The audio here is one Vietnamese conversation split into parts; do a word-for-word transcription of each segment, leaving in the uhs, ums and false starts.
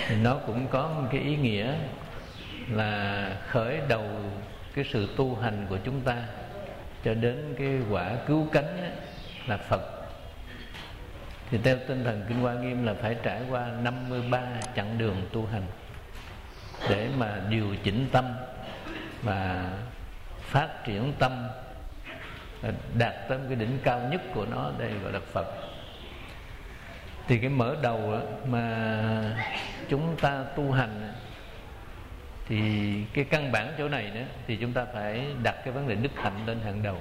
thì nó cũng có một cái ý nghĩa là khởi đầu cái sự tu hành của chúng ta cho đến cái quả cứu cánh ấy, là Phật. Thì theo tinh thần Kinh Hoa Nghiêm là phải trải qua năm mươi ba chặng đường tu hành để mà điều chỉnh tâm và phát triển tâm, đạt tới cái đỉnh cao nhất của nó, đây gọi là Phật. Thì cái mở đầu mà chúng ta tu hành thì cái căn bản chỗ này nữa, thì chúng ta phải đặt cái vấn đề đức hạnh lên hàng đầu.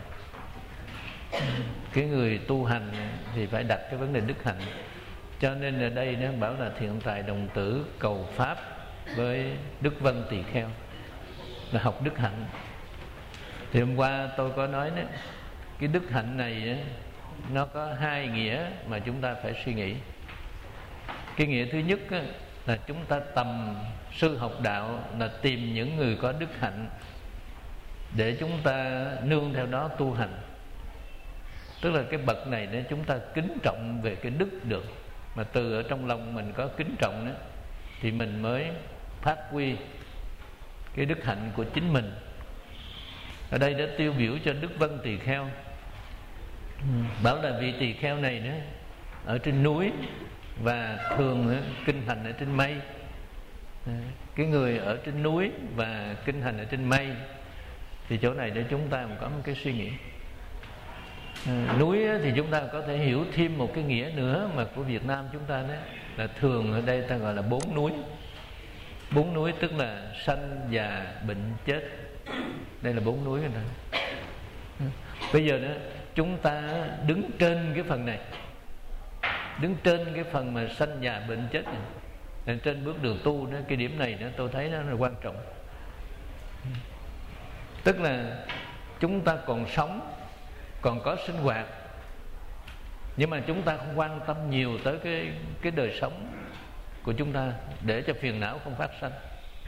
Cái người tu hành thì phải đặt cái vấn đề đức hạnh. Cho nên ở đây nó bảo là thiện tài đồng tử cầu pháp với Đức Vân Tỳ Kheo, là học đức hạnh. Thì hôm qua tôi có nói đó, cái đức hạnh này nó có hai nghĩa mà chúng ta phải suy nghĩ. Cái nghĩa thứ nhất là chúng ta tầm sư học đạo là tìm những người có đức hạnh để chúng ta nương theo đó tu hành. Tức là cái bậc này để chúng ta kính trọng về cái đức được. Mà từ ở trong lòng mình có kính trọng đó, thì mình mới phát huy cái đức hạnh của chính mình. Ở đây đã tiêu biểu cho Đức Vân Tỳ Kheo. Bảo là vị tỳ kheo này đó ở trên núi và thường kinh hành ở trên mây. Cái người ở trên núi và kinh hành ở trên mây, thì chỗ này để chúng ta có một cái suy nghĩ. À, núi thì chúng ta có thể hiểu thêm một cái nghĩa nữa mà của Việt Nam chúng ta đó, là thường ở đây ta gọi là bốn núi. Bốn núi tức là sanh, già, bệnh, chết. Đây là bốn núi rồi đó. Bây giờ đó chúng ta đứng trên cái phần này, đứng trên cái phần mà sanh, già, bệnh, chết này. Nên trên bước đường tu đó, cái điểm này đó tôi thấy nó là quan trọng. Tức là chúng ta còn sống, còn có sinh hoạt, nhưng mà chúng ta không quan tâm nhiều tới cái, cái đời sống của chúng ta, để cho phiền não không phát sanh.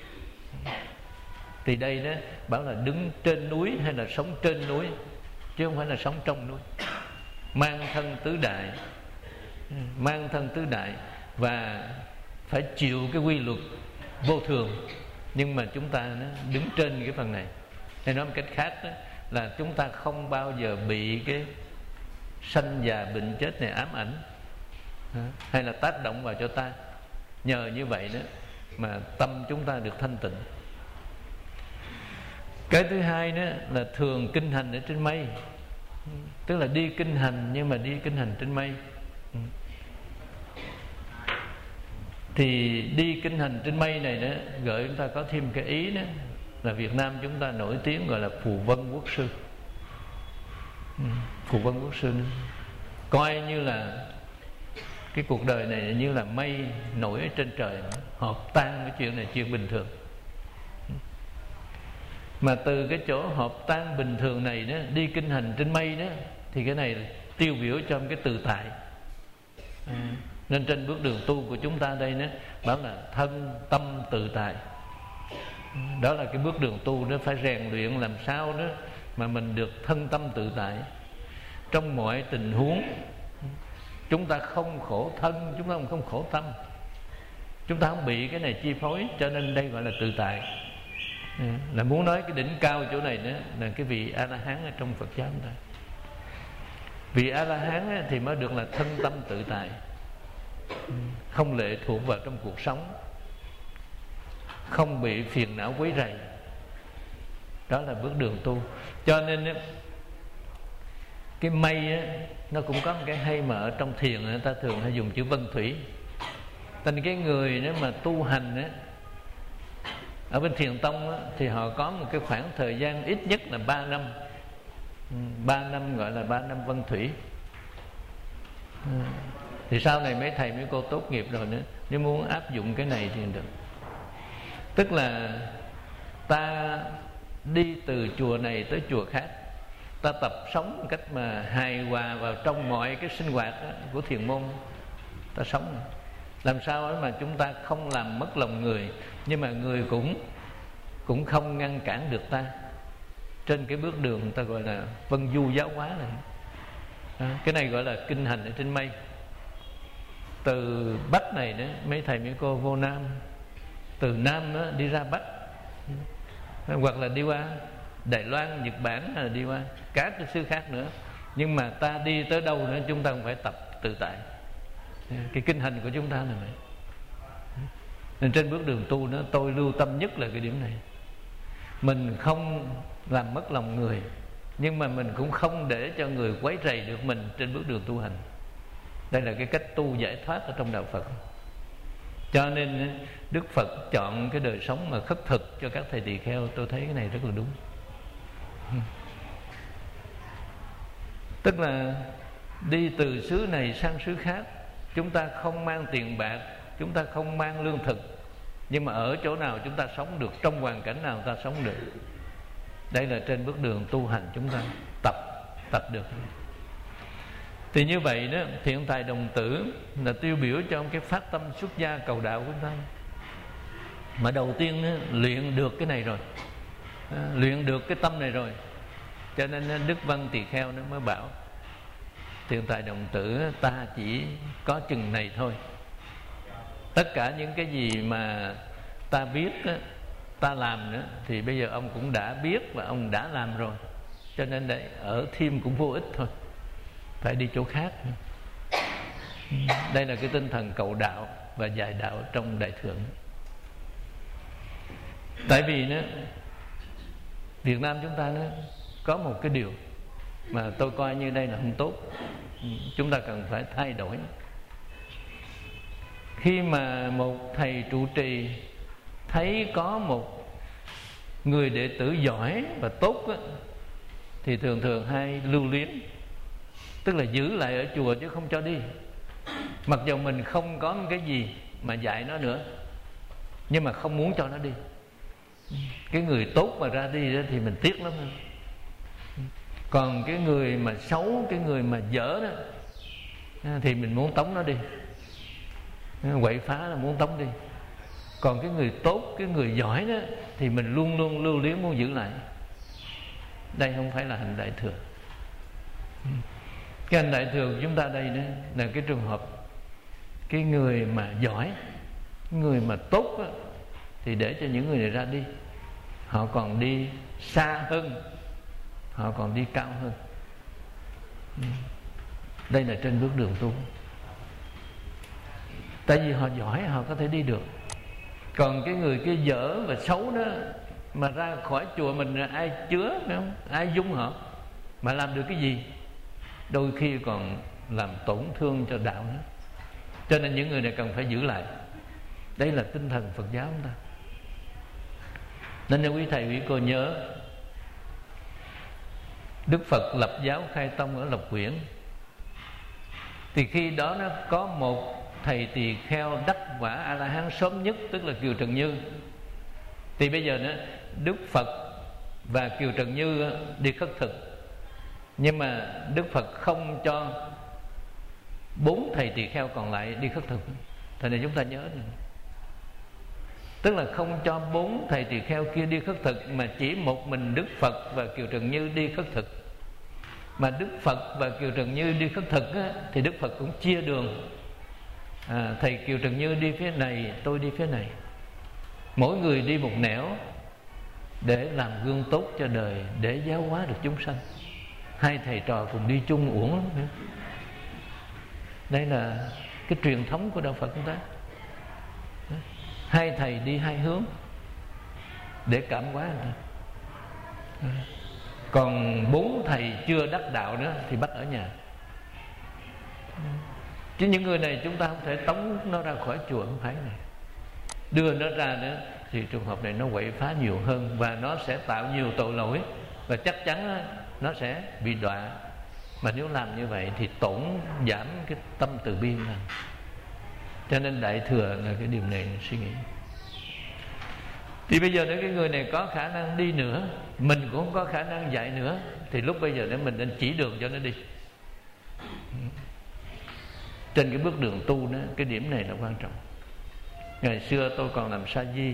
Thì đây đó bảo là đứng trên núi hay là sống trên núi, chứ không phải là sống trong núi. Mang thân tứ đại, mang thân tứ đại và phải chịu cái quy luật vô thường. Nhưng mà chúng ta nó đứng trên cái phần này. Hay nói một cách khác đó, là chúng ta không bao giờ bị cái sanh già bệnh chết này ám ảnh hay là tác động vào cho ta. Nhờ như vậy đó mà tâm chúng ta được thanh tịnh. Cái thứ hai đó là thường kinh hành ở trên mây. Tức là đi kinh hành nhưng mà đi kinh hành trên mây. Thì đi kinh hành trên mây này đó gợi chúng ta có thêm cái ý đó, là Việt Nam chúng ta nổi tiếng gọi là Phù Vân Quốc sư. Phù Vân Quốc sư coi như là cái cuộc đời này như là mây nổi ở trên trời, hợp tan cái chuyện này chuyện bình thường. Mà từ cái chỗ hợp tan bình thường này đó, đi kinh hành trên mây đó, thì cái này tiêu biểu cho một cái tự tại. à, Nên trên bước đường tu của chúng ta đây đó, bảo là thân tâm tự tại. Đó là cái bước đường tu đó, phải rèn luyện làm sao đó mà mình được thân tâm tự tại. Trong mọi tình huống chúng ta không khổ thân, chúng ta không khổ tâm, chúng ta không bị cái này chi phối. Cho nên đây gọi là tự tại. Là muốn nói cái đỉnh cao chỗ này đó là cái vị A-la-hán ở trong Phật giáo chúng ta. Vị A-la-hán thì mới được là thân tâm tự tại, không lệ thuộc vào trong cuộc sống, không bị phiền não quấy rầy. Đó là bước đường tu. Cho nên cái mây á, nó cũng có một cái hay mà ở trong thiền người ta thường hay dùng chữ vân thủy. Thành cái người nếu mà tu hành á, ở bên Thiền Tông á, thì họ có một cái khoảng thời gian ít nhất là ba năm. Ba năm gọi là ba năm vân thủy. Thì sau này mấy thầy mấy cô tốt nghiệp rồi nữa, nếu muốn áp dụng cái này thì được. Tức là ta đi từ chùa này tới chùa khác, ta tập sống một cách mà hài hòa vào trong mọi cái sinh hoạt của thiền môn. Ta sống làm sao mà chúng ta không làm mất lòng người, nhưng mà người cũng cũng không ngăn cản được ta. Trên cái bước đường người ta gọi là vân du giáo hóa này. Đó, cái này gọi là kinh hành ở trên mây. từ Bắc này đó, mấy thầy mấy cô vô Nam, từ Nam đó đi ra Bắc, hoặc là đi qua Đài Loan, Nhật Bản, hay là đi qua các cái xứ khác nữa. Nhưng mà ta đi tới đâu nữa chúng ta cũng phải tập tự tại. Cái kinh hành của chúng ta là vậy. Nên trên bước đường tu đó, tôi lưu tâm nhất là cái điểm này. Mình không làm mất lòng người, nhưng mà mình cũng không để cho người quấy rầy được mình trên bước đường tu hành. Đây là cái cách tu giải thoát ở trong đạo Phật. Cho nên Đức Phật chọn cái đời sống mà khất thực cho các thầy tỳ kheo. Tôi thấy cái này rất là đúng. Tức là đi từ xứ này sang xứ khác, chúng ta không mang tiền bạc, chúng ta không mang lương thực, nhưng mà ở chỗ nào chúng ta sống được, trong hoàn cảnh nào ta sống được. Đây là trên bước đường tu hành chúng ta tập tập được. Thì như vậy đó, Thiện Tài Đồng Tử là tiêu biểu cho cái phát tâm xuất gia cầu đạo của chúng ta. Mà đầu tiên đó, luyện được cái này rồi, à, luyện được cái tâm này rồi, cho nên Đức Văn Tỳ Kheo nó mới bảo Thiện Tài Đồng Tử, ta chỉ có chừng này thôi. Tất cả những cái gì mà ta biết đó, ta làm nữa, thì bây giờ ông cũng đã biết và ông đã làm rồi, cho nên đấy, ở thêm cũng vô ích thôi, phải đi chỗ khác. Đây là cái tinh thần cầu đạo và dạy đạo trong Đại Thừa. Tại vì nữa, Việt Nam chúng ta nó có một cái điều mà tôi coi như đây là không tốt, chúng ta cần phải thay đổi. Khi mà một thầy trụ trì thấy có một người đệ tử giỏi và tốt á, thì thường thường hay lưu luyến, tức là giữ lại ở chùa chứ không cho đi. Mặc dù mình không có cái gì mà dạy nó nữa, nhưng mà không muốn cho nó đi. Cái người tốt mà ra đi đó thì mình tiếc lắm. Còn cái người mà xấu, cái người mà dở đó, thì mình muốn tống nó đi, quậy phá là muốn tống đi. Còn cái người tốt, cái người giỏi đó, thì mình luôn luôn lưu luyến muốn giữ lại. Đây không phải là hành Đại Thừa. Cái hành Đại Thừa của chúng ta đây đó là cái trường hợp cái người mà giỏi, người mà tốt đó, thì để cho những người này ra đi. Họ còn đi xa hơn, họ còn đi cao hơn. Đây là trên bước đường tu. Tại vì họ giỏi, họ có thể đi được. Còn cái người kia dở và xấu đó, mà ra khỏi chùa mình ai chứa, phải không? Ai dung họ, mà làm được cái gì? Đôi khi còn làm tổn thương cho đạo nữa. Cho nên những người này cần phải giữ lại. Đây là tinh thần Phật giáo chúng ta. Nên quý thầy quý cô nhớ, Đức Phật lập giáo khai tông ở Lộc Quyển, thì khi đó nó có một thầy tỳ kheo đắc quả A La Hán sớm nhất, tức là Kiều Trần Như. Thì bây giờ nữa, Đức Phật và Kiều Trần Như đi khất thực, nhưng mà Đức Phật không cho bốn thầy tỳ kheo còn lại đi khất thực. Thế nên chúng ta nhớ này. Tức là không cho bốn thầy tỳ kheo kia đi khất thực, mà chỉ một mình Đức Phật và Kiều Trần Như đi khất thực. Mà Đức Phật và Kiều Trần Như đi khất thực á, thì Đức Phật cũng chia đường. à, Thầy Kiều Trần Như đi phía này, tôi đi phía này, mỗi người đi một nẻo, để làm gương tốt cho đời, để giáo hóa được chúng sanh. Hai thầy trò cùng đi chung uổng lắm. Đây là cái truyền thống của đạo Phật chúng ta. Hai thầy đi hai hướng để cảm hóa người ta. Còn bốn thầy chưa đắc đạo nữa thì bắt ở nhà. Chứ những người này chúng ta không thể tống nó ra khỏi chùa, không phải này. Đưa nó ra nữa thì trường hợp này nó quậy phá nhiều hơn, và nó sẽ tạo nhiều tội lỗi, và chắc chắn nó sẽ bị đọa. Mà nếu làm như vậy thì tổn giảm cái tâm từ bi này. Cho nên Đại Thừa là cái điều này suy nghĩ. Thì bây giờ nếu cái người này có khả năng đi nữa, mình cũng không có khả năng dạy nữa, thì lúc bây giờ để mình nên chỉ đường cho nó đi. Trên cái bước đường tu đó, cái điểm này là quan trọng. Ngày xưa tôi còn làm sa di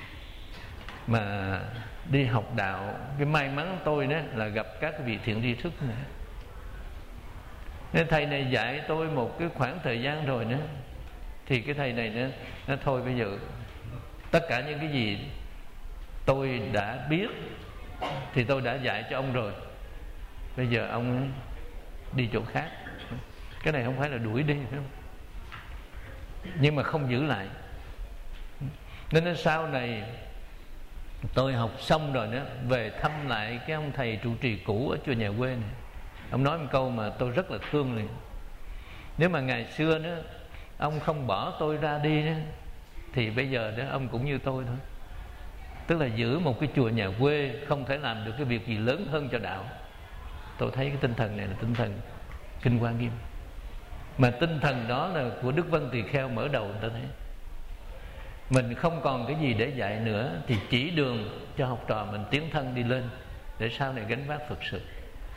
mà đi học đạo, cái may mắn tôi đó là gặp các vị thiện tri thức này. Nên thầy này dạy tôi một cái khoảng thời gian rồi nữa, thì cái thầy này nó, nó thôi bây giờ tất cả những cái gì tôi đã biết thì tôi đã dạy cho ông rồi, bây giờ ông đi chỗ khác. Cái này không phải là đuổi đi, phải không? Nhưng mà không giữ lại. Nên sau này tôi học xong rồi đó, về thăm lại cái ông thầy trụ trì cũ ở chùa Nhà Quê này. Ông nói một câu mà tôi rất là thương liền: nếu mà ngày xưa đó ông không bỏ tôi ra đi đó, thì bây giờ đó ông cũng như tôi thôi. Tức là giữ một cái chùa Nhà Quê không thể làm được cái việc gì lớn hơn cho đạo. Tôi thấy cái tinh thần này là tinh thần Kinh Hoa Nghiêm, mà tinh thần đó là của Đức Vân Tỳ Kheo mở đầu. Người ta thấy mình không còn cái gì để dạy nữa, thì chỉ đường cho học trò mình tiến thân đi lên, để sau này gánh vác Phật sự.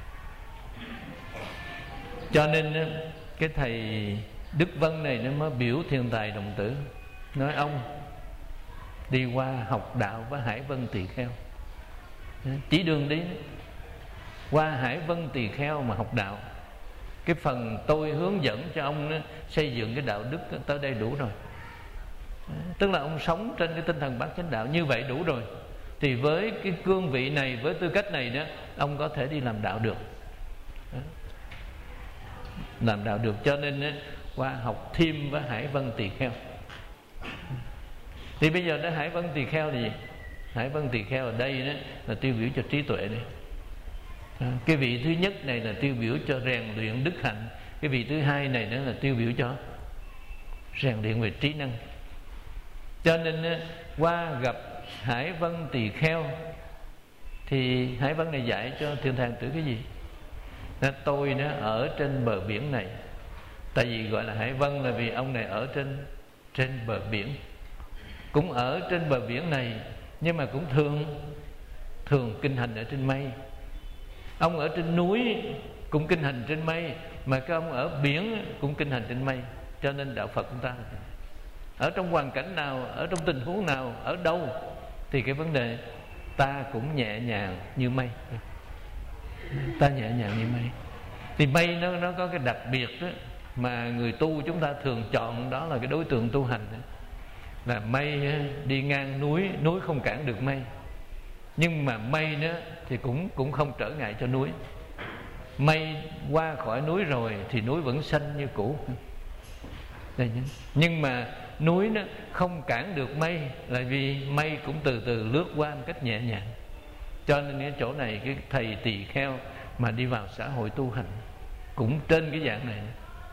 Cho nên cái thầy Đức Vân này nó mới biểu Thiên Tài Đồng Tử, nói ông đi qua học đạo với Hải Vân Tỳ Kheo, chỉ đường đi qua Hải Vân Tỳ Kheo mà học đạo. Cái phần tôi hướng dẫn cho ông đó, xây dựng cái đạo đức đó, tới đây đủ rồi. Tức là ông sống trên cái tinh thần bát chánh đạo như vậy đủ rồi. Thì với cái cương vị này, với tư cách này đó, ông có thể đi làm đạo được. Làm đạo được. Cho nên đó, qua học thêm với Hải Vân Tỳ Kheo. Thì bây giờ đó Hải Vân Tỳ Kheo là gì? Hải Vân Tỳ Kheo ở đây đó là tiêu biểu cho trí tuệ này. Cái vị thứ nhất này là tiêu biểu cho rèn luyện đức hạnh. Cái vị thứ hai này nữa là tiêu biểu cho rèn luyện về trí năng. Cho nên qua gặp Hải Vân Tỳ Kheo, thì Hải Vân này dạy cho Thiên Thang Tử cái gì? Nó tôi nó ở trên bờ biển này. Tại vì gọi là Hải Vân là vì ông này ở trên trên bờ biển, cũng ở trên bờ biển này, nhưng mà cũng thường thường kinh hành ở trên mây. Ông ở trên núi cũng kinh hành trên mây, mà cái ông ở biển cũng kinh hành trên mây. Cho nên đạo Phật chúng ta ở trong hoàn cảnh nào, ở trong tình huống nào, ở đâu, thì cái vấn đề ta cũng nhẹ nhàng như mây. Ta nhẹ nhàng như mây. Thì mây nó nó có cái đặc biệt đó, mà người tu chúng ta thường chọn, đó là cái đối tượng tu hành đó. Là mây đi ngang núi, núi không cản được mây. Nhưng mà mây đó thì cũng cũng không trở ngại cho núi. Mây qua khỏi núi rồi thì núi vẫn xanh như cũ. Đây, nhưng mà núi nó không cản được mây, là vì mây cũng từ từ lướt qua một cách nhẹ nhàng. Cho nên cái chỗ này cái thầy tỳ kheo mà đi vào xã hội tu hành cũng trên cái dạng này.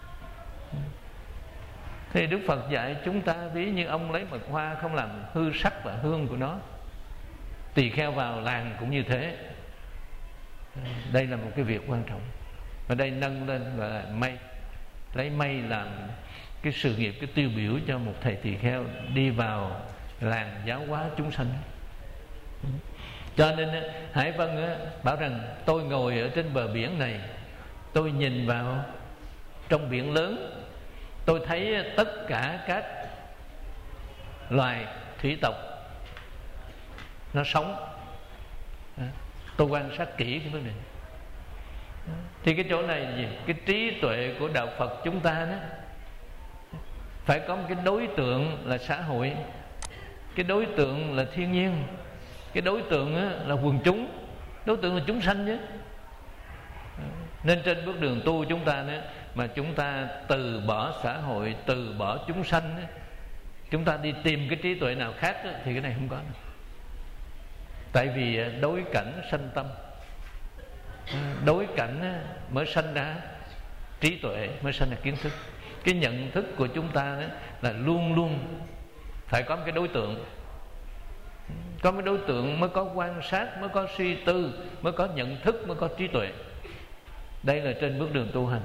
Thì Đức Phật dạy chúng ta ví như ông lấy mật hoa không làm hư sắc và hương của nó. Tỳ kheo vào làng cũng như thế. Đây là một cái việc quan trọng. Ở đây nâng lên là mây, lấy mây làm cái sự nghiệp, cái tiêu biểu cho một thầy tỳ kheo đi vào làng giáo hóa chúng sanh. Cho nên Hải Vân bảo rằng tôi ngồi ở trên bờ biển này, tôi nhìn vào trong biển lớn, tôi thấy tất cả các loài thủy tộc nó sống. Tôi quan sát kỹ cái vấn đề. Thì cái chỗ này là gì? Cái trí tuệ của đạo Phật chúng ta đó phải có một cái đối tượng là xã hội, cái đối tượng là thiên nhiên, cái đối tượng là quần chúng, đối tượng là chúng sanh chứ. Nên trên bước đường tu chúng ta đó, mà chúng ta từ bỏ xã hội, từ bỏ chúng sanh đó, chúng ta đi tìm cái trí tuệ nào khác đó, thì cái này không có đâu. Tại vì đối cảnh sanh tâm, đối cảnh mới sanh ra trí tuệ, mới sanh ra kiến thức. Cái nhận thức của chúng ta đó là luôn luôn phải có một cái đối tượng. Có một đối tượng mới có quan sát, mới có suy tư, mới có nhận thức, mới có trí tuệ. Đây là trên bước đường tu hành.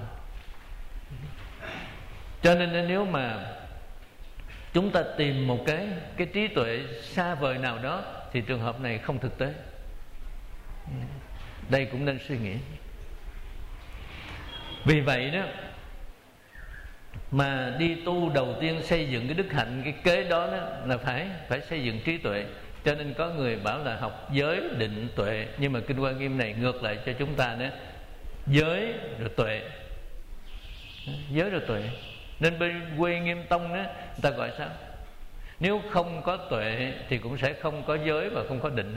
Cho nên nếu mà chúng ta tìm một cái cái trí tuệ xa vời nào đó, thì trường hợp này không thực tế. Đây cũng nên suy nghĩ. Vì vậy đó mà đi tu đầu tiên xây dựng cái đức hạnh, cái kế đó, đó là phải phải xây dựng trí tuệ. Cho nên có người bảo là học giới định tuệ, nhưng mà Kinh Hoa Nghiêm này ngược lại cho chúng ta đó: giới rồi tuệ, giới rồi tuệ. Nên bên Quê Nghiêm Tông đó, người ta gọi sao? Nếu không có tuệ thì cũng sẽ không có giới và không có định.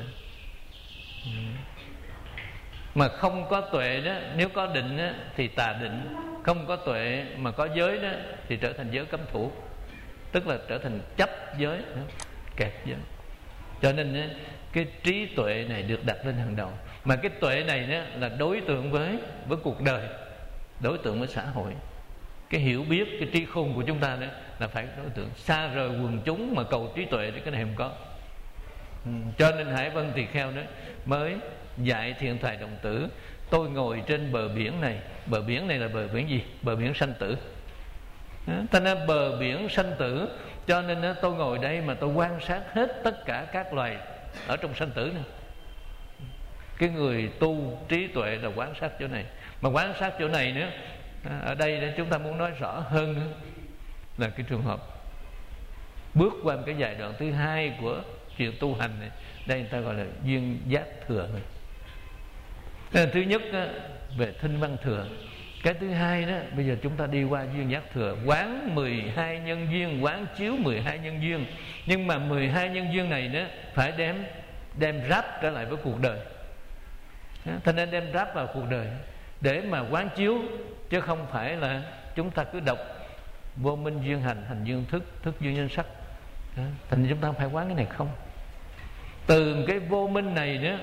Mà không có tuệ đó, nếu có định đó, thì tà định. Không có tuệ mà có giới đó thì trở thành giới cấm thủ, tức là trở thành chấp giới đó, kẹt giới. Cho nên cái trí tuệ này được đặt lên hàng đầu. Mà cái tuệ này đó là đối tượng với với cuộc đời, đối tượng với xã hội. Cái hiểu biết, cái trí khôn của chúng ta đó là phải đối tượng. Xa rời quần chúng mà cầu trí tuệ thì cái này không có. ừ. Cho nên Hải Vân Tỳ Kheo đó mới dạy Thiện Tài Đồng Tử: tôi ngồi trên bờ biển này. Bờ biển này là bờ biển gì? Bờ biển sanh tử. Cho nên bờ biển sanh tử, cho nên tôi ngồi đây mà tôi quan sát hết tất cả các loài ở trong sanh tử này. Cái người tu trí tuệ là quan sát chỗ này. Mà quan sát chỗ này nữa, ở đây chúng ta muốn nói rõ hơn nữa, là cái trường hợp bước qua một cái giai đoạn thứ hai của chuyện tu hành này. Đây người ta gọi là duyên giác thừa này. Thứ nhất về thinh văn thừa. Cái thứ hai đó, bây giờ chúng ta đi qua duyên giác thừa. Quán mười hai nhân duyên, quán chiếu mười hai nhân duyên. Nhưng mà mười hai nhân duyên này đó phải đem đem ráp trở lại với cuộc đời. Thế nên đem ráp vào cuộc đời để mà quán chiếu, chứ không phải là chúng ta cứ đọc vô minh duyên hành, hành duyên thức, thức duyên nhân sắc. Thành chúng ta phải quán cái này không. Từ cái vô minh này nữa,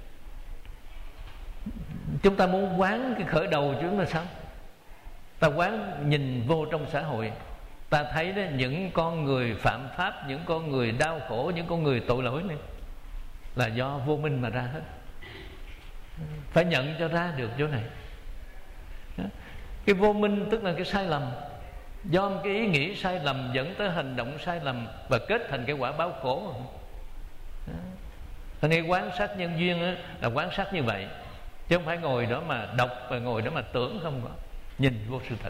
chúng ta muốn quán cái khởi đầu chúng là sao? Ta quán nhìn vô trong xã hội, ta thấy đó, những con người phạm pháp, những con người đau khổ, những con người tội lỗi này là do vô minh mà ra hết. Phải nhận cho ra được chỗ này. Cái vô minh tức là cái sai lầm, do một cái ý nghĩ sai lầm dẫn tới hành động sai lầm và kết thành cái quả báo khổ. Thành nên quán sát nhân duyên đó, là quán sát như vậy, chứ không phải ngồi đó mà đọc và ngồi đó mà tưởng không có, nhìn vô sự thật.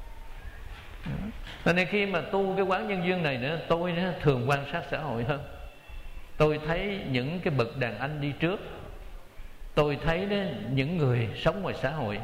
Thành nên khi mà tu cái quán nhân duyên này nữa, tôi nữa, thường quan sát xã hội hơn. Tôi thấy những cái bậc đàn anh đi trước, tôi thấy đó, những người sống ngoài xã hội,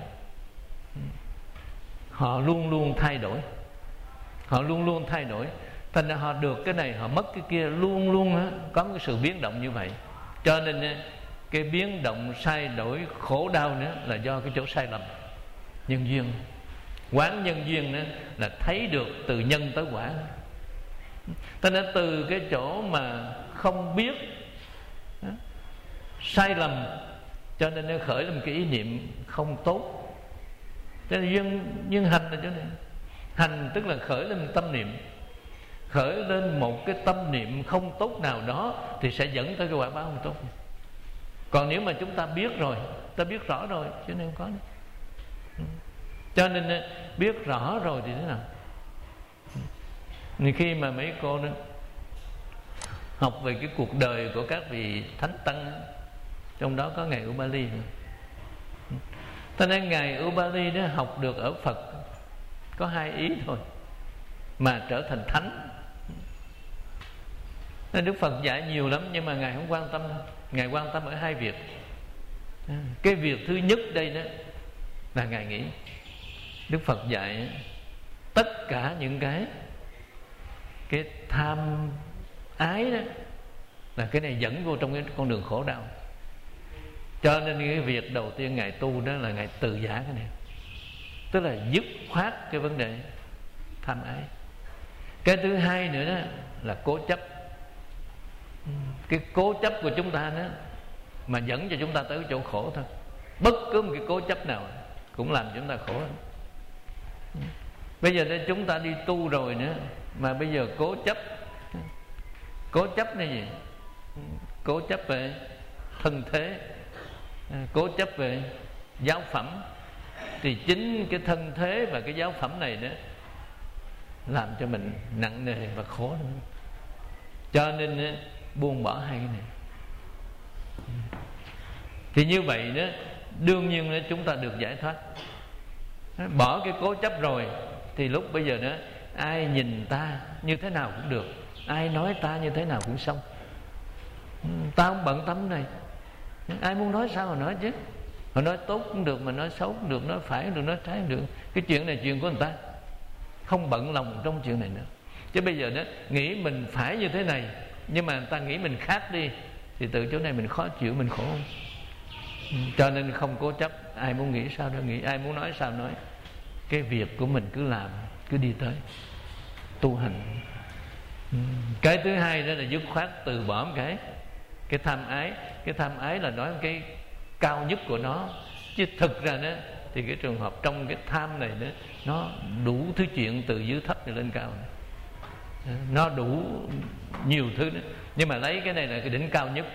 họ luôn luôn thay đổi, họ luôn luôn thay đổi. Thành ra họ được cái này, họ mất cái kia, luôn luôn á, có một cái sự biến động như vậy. Cho nên á, cái biến động sai đổi khổ đau nữa là do cái chỗ sai lầm nhân duyên. Quán nhân duyên nữa là thấy được từ nhân tới quả. Thành ra từ cái chỗ mà không biết á, sai lầm, cho nên nó khởi lên cái ý niệm không tốt. Cho nên duyên, duyên hành là chỗ này. Hành tức là khởi lên tâm niệm, khởi lên một cái tâm niệm không tốt nào đó thì sẽ dẫn tới cái quả báo không tốt. Còn nếu mà chúng ta biết rồi, ta biết rõ rồi, chứ nên không có nữa. Cho nên biết rõ rồi thì thế nào? Thì khi mà mấy cô đó học về cái cuộc đời của các vị thánh tăng, trong đó có ngài Ubali nữa. Cho nên ngài Ubali đó học được ở Phật có hai ý thôi mà trở thành thánh. Nên Đức Phật dạy nhiều lắm, nhưng mà ngài không quan tâm đâu. Ngài quan tâm ở hai việc. Cái việc thứ nhất đây đó là ngài nghĩ Đức Phật dạy tất cả những cái cái tham ái đó là cái này dẫn vô trong cái con đường khổ đau. Cho nên cái việc đầu tiên ngài tu đó là ngài từ giả cái này, tức là dứt khoát cái vấn đề tham ái. Cái thứ hai nữa đó là cố chấp. Cái cố chấp của chúng ta đó mà dẫn cho chúng ta tới cái chỗ khổ thôi. Bất cứ một cái cố chấp nào cũng làm chúng ta khổ hơn. Bây giờ đây chúng ta đi tu rồi nữa, mà bây giờ cố chấp. Cố chấp là gì? Cố chấp về thân thế, cố chấp về giáo phẩm. Thì chính cái thân thế và cái giáo phẩm này đó làm cho mình nặng nề và khổ nữa. Cho nên buông bỏ hai cái này. Thì như vậy đó, đương nhiên đó, chúng ta được giải thoát. Bỏ cái cố chấp rồi thì lúc bây giờ đó, ai nhìn ta như thế nào cũng được, ai nói ta như thế nào cũng xong. Ta không bận tâm này. Ai muốn nói sao mà nói chứ. Họ nói tốt cũng được, mà nói xấu cũng được, nói phải cũng được, nói trái cũng được. Cái chuyện này chuyện của người ta. không bận lòng trong chuyện này nữa. Chứ bây giờ đó nghĩ mình phải như thế này, nhưng mà người ta nghĩ mình khác đi, thì từ chỗ này mình khó chịu, mình khổ. Cho nên không cố chấp. Ai muốn nghĩ sao đó nghĩ, ai muốn nói sao nói. Cái việc của mình cứ làm, cứ đi tới tu hành. Cái thứ hai đó là dứt khoát từ bỏ một cái Cái tham ái. Cái tham ái là nói cái cao nhất của nó. Chứ thực ra đó thì cái trường hợp trong cái tham này đó, nó đủ thứ chuyện từ dưới thấp này lên cao này. Nó đủ nhiều thứ đó. Nhưng mà lấy cái này là cái đỉnh cao nhất.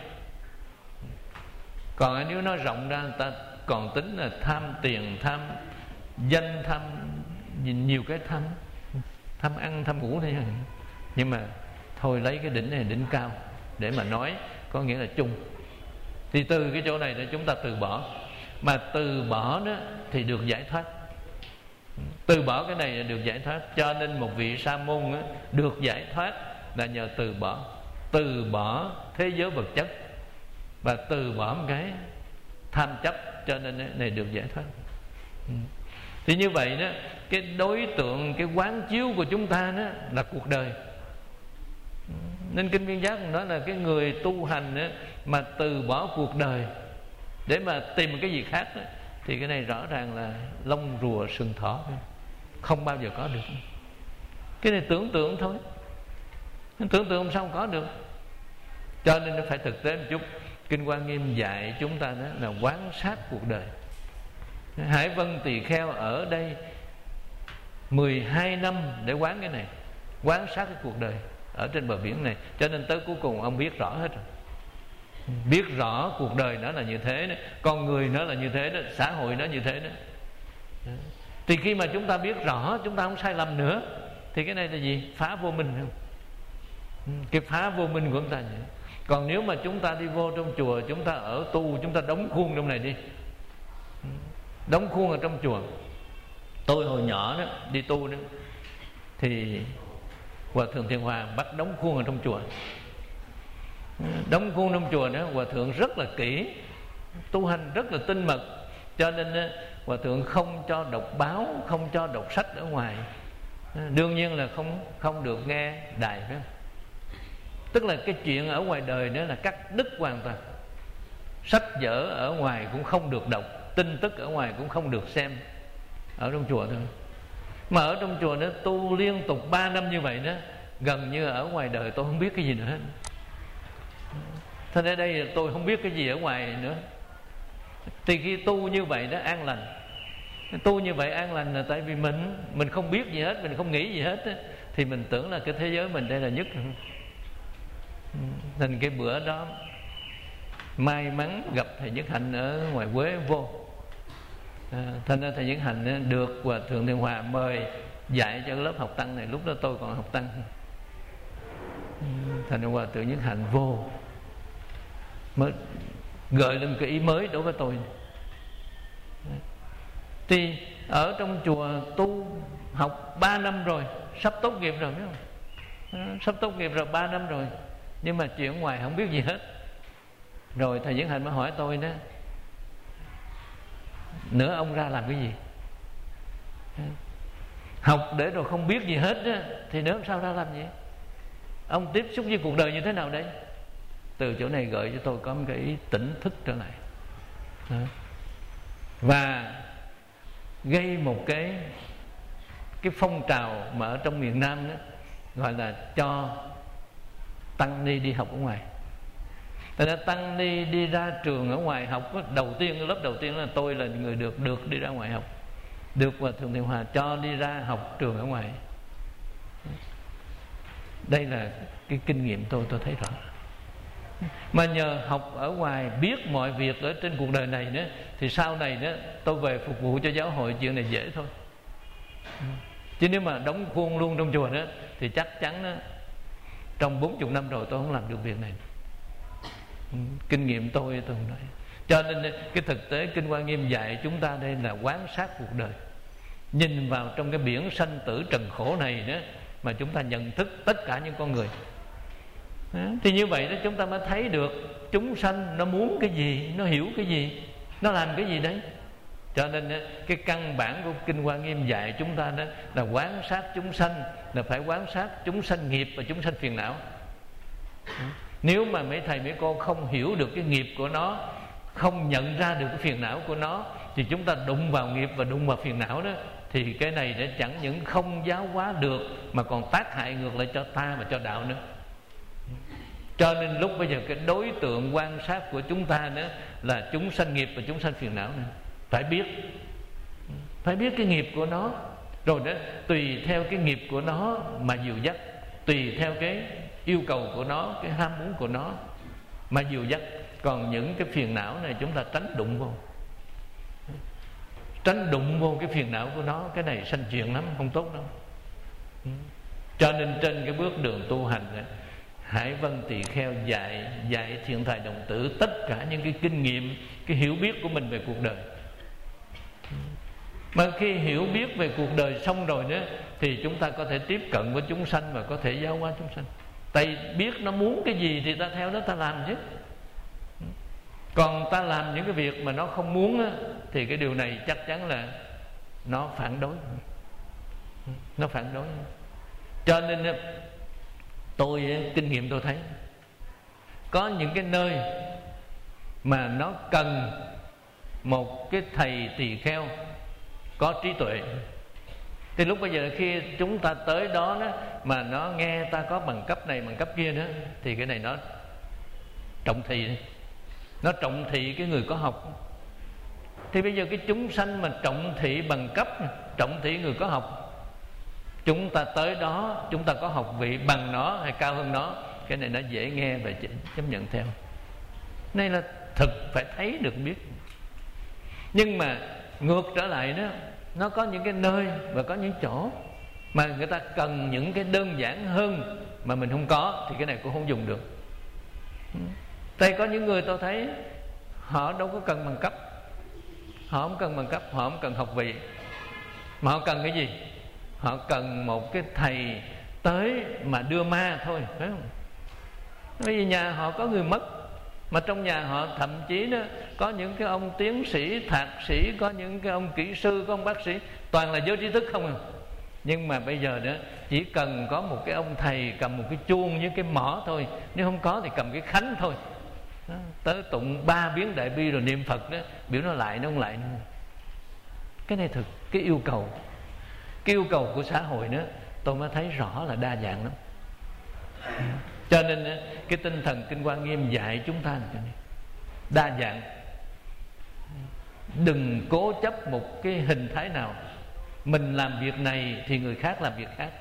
Còn nếu nó rộng ra, người ta còn tính là tham tiền, tham danh, tham nhiều cái tham. Tham ăn, tham ngủ thôi. Nhưng mà thôi lấy cái đỉnh này đỉnh cao để mà nói, có nghĩa là chung. Thì từ cái chỗ này để chúng ta từ bỏ. Mà từ bỏ đó thì được giải thoát. Từ bỏ cái này là được giải thoát. Cho nên một vị sa môn đó, được giải thoát là nhờ từ bỏ. Từ bỏ thế giới vật chất và từ bỏ một cái tham chấp, cho nên này được giải thoát. Thì như vậy đó, cái đối tượng, cái quán chiếu của chúng ta đó là cuộc đời. Nên Kinh Viên Giác nói là cái người tu hành đó, mà từ bỏ cuộc đời để mà tìm cái gì khác đó, thì cái này rõ ràng là lông rùa sừng thỏ, không bao giờ có được. Cái này tưởng tượng thôi, tưởng tượng sao không có được. Cho nên nó phải thực tế một chút. Kinh Hoa Nghiêm dạy chúng ta đó là quán sát cuộc đời. Hải Vân Tỳ Kheo ở đây mười hai năm để quán cái này, quán sát cái cuộc đời ở trên bờ biển này. Cho nên tới cuối cùng ông biết rõ hết rồi. Biết rõ cuộc đời nó là như thế đó, con người nó là như thế đó, xã hội nó như thế đó. Thì khi mà chúng ta biết rõ, chúng ta không sai lầm nữa, thì cái này là gì? Phá vô minh không? Cái phá vô minh của chúng ta vậy. Còn nếu mà chúng ta đi vô trong chùa, chúng ta ở tu, chúng ta đóng khuôn trong này đi, đóng khuôn ở trong chùa. Tôi hồi nhỏ đó đi tu đó, thì Hòa Thượng Thiện Hòa bắt đóng khuôn ở trong chùa. Đóng khuôn trong chùa đó, Hòa Thượng rất là kỹ, tu hành rất là tinh mật. Cho nên Hòa Thượng không cho đọc báo, không cho đọc sách ở ngoài. Đương nhiên là không không được nghe đài, phải không? Tức là cái chuyện ở ngoài đời đó là cắt đứt hoàn toàn. Sách vở ở ngoài cũng không được đọc, tin tức ở ngoài cũng không được xem, ở trong chùa thôi. Mà ở trong chùa nó tu liên tục ba năm như vậy đó, gần như ở ngoài đời tôi không biết cái gì nữa hết. Thế nên đây tôi không biết cái gì ở ngoài nữa. Thì khi tu như vậy đó an lành. Tu như vậy an lành là tại vì mình Mình không biết gì hết, mình không nghĩ gì hết đó, thì mình tưởng là cái thế giới mình đây là nhất. Thành cái bữa đó may mắn gặp thầy Nhất Hạnh ở ngoài Quế vô. à, Thành ra thầy Nhất Hạnh được Hòa Thượng Thiện Hòa mời dạy cho lớp học tăng này. Lúc đó tôi còn học tăng. Thành ra Hòa Thượng Nhất Hạnh vô mới gợi lên cái ý mới đối với tôi. Thì ở trong chùa tu học ba năm rồi, sắp tốt nghiệp rồi, biết không? Sắp tốt nghiệp rồi, ba năm rồi, nhưng mà chuyện ngoài không biết gì hết. Rồi thầy Diễn Hạnh mới hỏi tôi đó, nữa ông ra làm cái gì? Học để rồi không biết gì hết đó, thì nữa sao ra làm gì? Ông tiếp xúc với cuộc đời như thế nào đây? Từ chỗ này gợi cho tôi có một cái ý tỉnh thức trở lại đó. Và gây một cái cái phong trào mà ở trong miền Nam đó, gọi là cho tăng ni đi học ở ngoài. Tại ra tăng ni đi ra trường ở ngoài học đó, đầu tiên lớp đầu tiên là tôi là người được được đi ra ngoài học, được Hòa Thượng Thiện Hòa cho đi ra học trường ở ngoài. Đây là cái kinh nghiệm tôi tôi thấy rõ. Mà nhờ học ở ngoài, biết mọi việc ở trên cuộc đời này nữa, thì sau này nữa tôi về phục vụ cho giáo hội chuyện này dễ thôi. Chứ nếu mà đóng khuôn luôn trong chùa đó, thì chắc chắn đó, trong bốn mươi năm rồi tôi không làm được việc này. Kinh nghiệm tôi tôi không nói. Cho nên cái thực tế Kinh Hoa Nghiêm dạy chúng ta đây là quán sát cuộc đời, nhìn vào trong cái biển sanh tử trần khổ này đó, mà chúng ta nhận thức tất cả những con người. Thì như vậy đó chúng ta mới thấy được chúng sanh nó muốn cái gì, nó hiểu cái gì, nó làm cái gì đấy. Cho nên cái căn bản của Kinh Hoa Nghiêm dạy chúng ta đó là quán sát chúng sanh, là phải quán sát chúng sanh nghiệp và chúng sanh phiền não. Nếu mà mấy thầy mấy cô không hiểu được cái nghiệp của nó, không nhận ra được cái phiền não của nó, thì chúng ta đụng vào nghiệp và đụng vào phiền não đó, thì cái này đã chẳng những không giáo hóa được mà còn tác hại ngược lại cho ta và cho đạo nữa. Cho nên lúc bây giờ cái đối tượng quan sát của chúng ta đó là chúng sanh nghiệp và chúng sanh phiền não nữa. Phải biết, phải biết cái nghiệp của nó, rồi đó tùy theo cái nghiệp của nó mà dìu dắt, tùy theo cái yêu cầu của nó, cái ham muốn của nó mà dìu dắt. Còn những cái phiền não này chúng ta tránh đụng vô, tránh đụng vô cái phiền não của nó, cái này sanh chuyện lắm, không tốt đâu. Cho nên trên cái bước đường tu hành này, Hải Vân Tỳ Kheo dạy dạy Thiện Thài Đồng Tử tất cả những cái kinh nghiệm, cái hiểu biết của mình về cuộc đời. Mà khi hiểu biết về cuộc đời xong rồi nữa thì chúng ta có thể tiếp cận với chúng sanh và có thể giáo hóa chúng sanh. Tại biết nó muốn cái gì thì ta theo đó ta làm chứ. Còn ta làm những cái việc mà nó không muốn á, thì cái điều này chắc chắn là nó phản đối, nó phản đối. Cho nên tôi kinh nghiệm tôi thấy có những cái nơi mà nó cần một cái thầy tỳ kheo có trí tuệ, thì lúc bây giờ khi chúng ta tới đó, đó mà nó nghe ta có bằng cấp này bằng cấp kia nữa, thì cái này nó trọng thị, nó trọng thị cái người có học. Thì bây giờ cái chúng sanh mà trọng thị bằng cấp, trọng thị người có học, chúng ta tới đó chúng ta có học vị bằng nó hay cao hơn nó, cái này nó dễ nghe và chấp nhận theo. Đây là thực, phải thấy được biết. Nhưng mà ngược trở lại đó, nó có những cái nơi và có những chỗ mà người ta cần những cái đơn giản hơn mà mình không có, thì cái này cũng không dùng được. Tại có những người tôi thấy họ đâu có cần bằng cấp, họ không cần bằng cấp, họ không cần học vị, mà họ cần cái gì? Họ cần một cái thầy tới mà đưa ma thôi, phải không? Bởi vì nhà họ có người mất, mà trong nhà họ thậm chí đó có những cái ông tiến sĩ, thạc sĩ, có những cái ông kỹ sư, có ông bác sĩ, toàn là giới trí thức không à. Nhưng mà bây giờ đó chỉ cần có một cái ông thầy cầm một cái chuông với cái mõ thôi, nếu không có thì cầm cái khánh thôi đó, tới tụng ba biến đại bi rồi niệm Phật đó, biểu nó lại nó không lại nữa. Cái này thực, cái yêu cầu, cái yêu cầu của xã hội nữa, tôi mới thấy rõ là đa dạng lắm. Cho nên cái tinh thần Kinh Hoa Nghiêm dạy chúng ta là đa dạng. Đừng cố chấp một cái hình thái nào. Mình làm việc này thì người khác làm việc khác.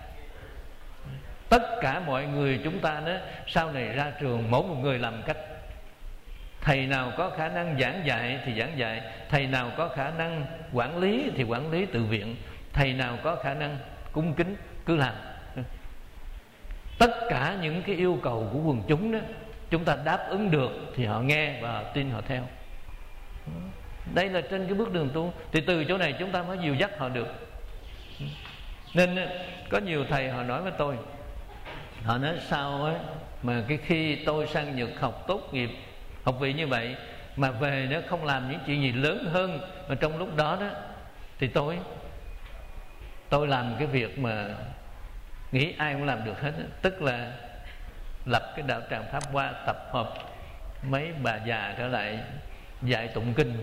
Tất cả mọi người chúng ta đó, sau này ra trường mỗi một người làm cách. Thầy nào có khả năng giảng dạy thì giảng dạy, thầy nào có khả năng quản lý thì quản lý tự viện, thầy nào có khả năng cung kính cứ làm. Tất cả những cái yêu cầu của quần chúng đó, chúng ta đáp ứng được thì họ nghe và họ tin, họ theo. Đây là trên cái bước đường tu, thì từ chỗ này chúng ta mới dìu dắt họ được. Nên có nhiều thầy họ nói với tôi, họ nói sao ấy, mà cái khi tôi sang Nhật học tốt nghiệp học vị như vậy mà về nó không làm những chuyện gì lớn hơn, mà trong lúc đó đó thì tôi tôi làm cái việc mà nghĩ ai cũng làm được hết, tức là lập cái đạo tràng Pháp Hoa, tập hợp mấy bà già trở lại dạy tụng kinh đó.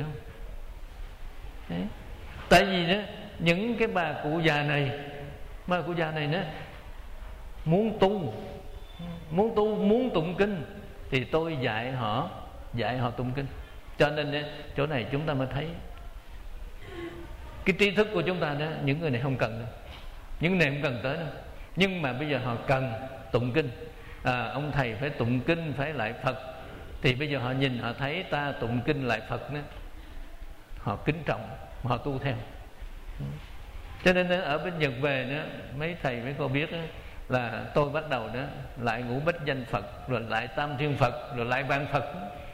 Đấy. Tại vì đó những cái bà cụ già này, bà cụ già này đó muốn tu, muốn tu, muốn tụng kinh, thì tôi dạy họ, dạy họ tụng kinh. Cho nên đó, chỗ này chúng ta mới thấy cái tri thức của chúng ta đó, những người này không cần đâu, những người này không cần tới đâu. Nhưng mà bây giờ họ cần tụng kinh, à, ông thầy phải tụng kinh, phải lại Phật, thì bây giờ họ nhìn họ thấy ta tụng kinh lại Phật đó, họ kính trọng, họ tu theo. Cho nên ở bên Nhật về đó, mấy thầy mấy cô biết đó, là tôi bắt đầu đó lại ngũ bách danh Phật, rồi lại tam thiên Phật, rồi lại vạn Phật.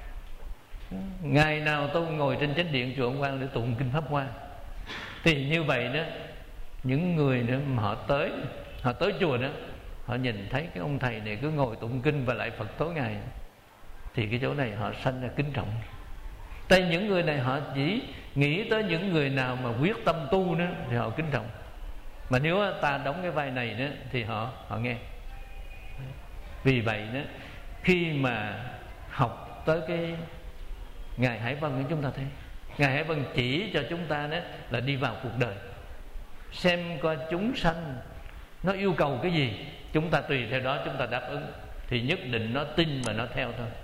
Ngày nào tôi ngồi trên chánh điện chùa Ông Quang để tụng kinh Pháp Hoa. Thì như vậy đó, những người đó mà họ tới, họ tới chùa đó, họ nhìn thấy cái ông thầy này cứ ngồi tụng kinh và lại Phật tối ngày, thì cái chỗ này họ sanh ra kính trọng. Tại những người này họ chỉ nghĩ tới những người nào mà quyết tâm tu nữa thì họ kính trọng. Mà nếu ta đóng cái vai này nữa thì họ họ nghe. Vì vậy đó, khi mà học tới cái Ngài Hải Vân, chúng ta thấy Ngài Hải Vân chỉ cho chúng ta đó là đi vào cuộc đời, xem coi chúng sanh nó yêu cầu cái gì, chúng ta tùy theo đó chúng ta đáp ứng, thì nhất định nó tin và nó theo thôi.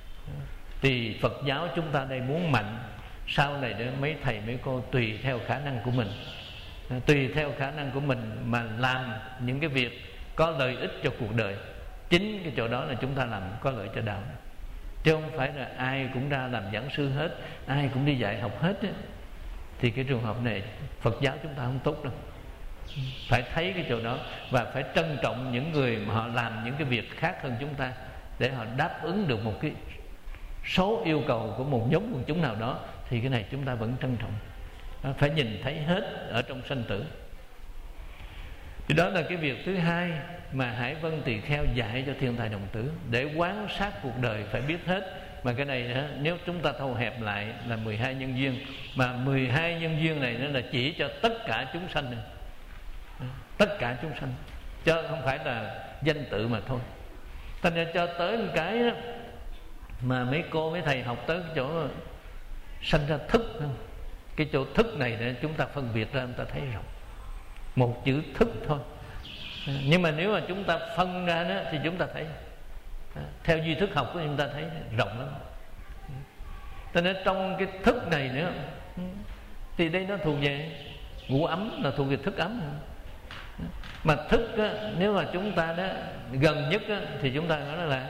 Thì Phật giáo chúng ta đây muốn mạnh, sau này đó mấy thầy mấy cô tùy theo khả năng của mình, tùy theo khả năng của mình mà làm những cái việc có lợi ích cho cuộc đời. Chính cái chỗ đó là chúng ta làm có lợi cho đạo, chứ không phải là ai cũng ra làm giảng sư hết, ai cũng đi dạy học hết ấy. Thì cái trường hợp này Phật giáo chúng ta không tốt đâu. Phải thấy cái chỗ đó và phải trân trọng những người mà họ làm những cái việc khác hơn chúng ta, để họ đáp ứng được một cái số yêu cầu của một nhóm quần chúng nào đó, thì cái này chúng ta vẫn trân trọng. Phải nhìn thấy hết ở trong sanh tử. Thì đó là cái việc thứ hai mà Hải Vân Tỳ Kheo dạy cho Thiên Tài Đồng Tử, để quán sát cuộc đời phải biết hết. Mà cái này nếu chúng ta thâu hẹp lại là mười hai nhân duyên, mà mười hai nhân duyên này nó là chỉ cho tất cả chúng sanh này. Tất cả chúng sanh, chứ không phải là danh tự mà thôi. Thành ra cho tới một cái đó, mà mấy cô mấy thầy học tới cái chỗ sanh ra thức, cái chỗ thức này để chúng ta phân biệt ra, chúng ta thấy rộng. Một chữ thức thôi. Nhưng mà nếu mà chúng ta phân ra đó, thì chúng ta thấy theo duy thức học của chúng ta thấy rộng lắm. Cho nên trong cái thức này nữa, thì đây nó thuộc về ngũ ấm, là thuộc về thức ấm. Mà thức á, nếu mà chúng ta đó gần nhất á, thì chúng ta nói là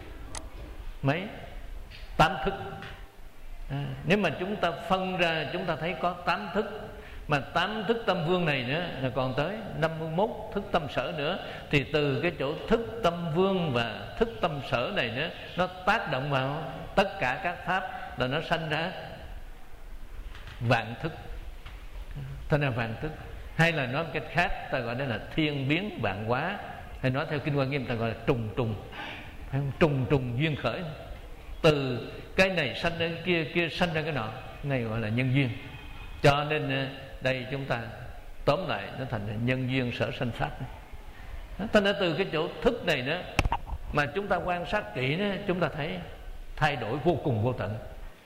mấy tám thức. À, nếu mà chúng ta phân ra chúng ta thấy có tám thức, mà tám thức tâm vương này nữa là còn tới năm mươi mốt thức tâm sở nữa. Thì từ cái chỗ thức tâm vương và thức tâm sở này nữa, nó tác động vào tất cả các pháp, là nó sanh ra vạn thức. Thế là vạn thức, hay là nói một cách khác ta gọi đó là thiên biến vạn hóa, hay nói theo Kinh Hoa Nghiêm ta gọi là trùng trùng trùng trùng duyên khởi. Từ cái này sanh ra cái kia, kia sanh ra cái nọ, cái này gọi là nhân duyên. Cho nên đây chúng ta tóm lại nó thành nhân duyên sở sanh pháp. Cho nên từ cái chỗ thức này đó mà chúng ta quan sát kỹ đó, chúng ta thấy thay đổi vô cùng vô tận.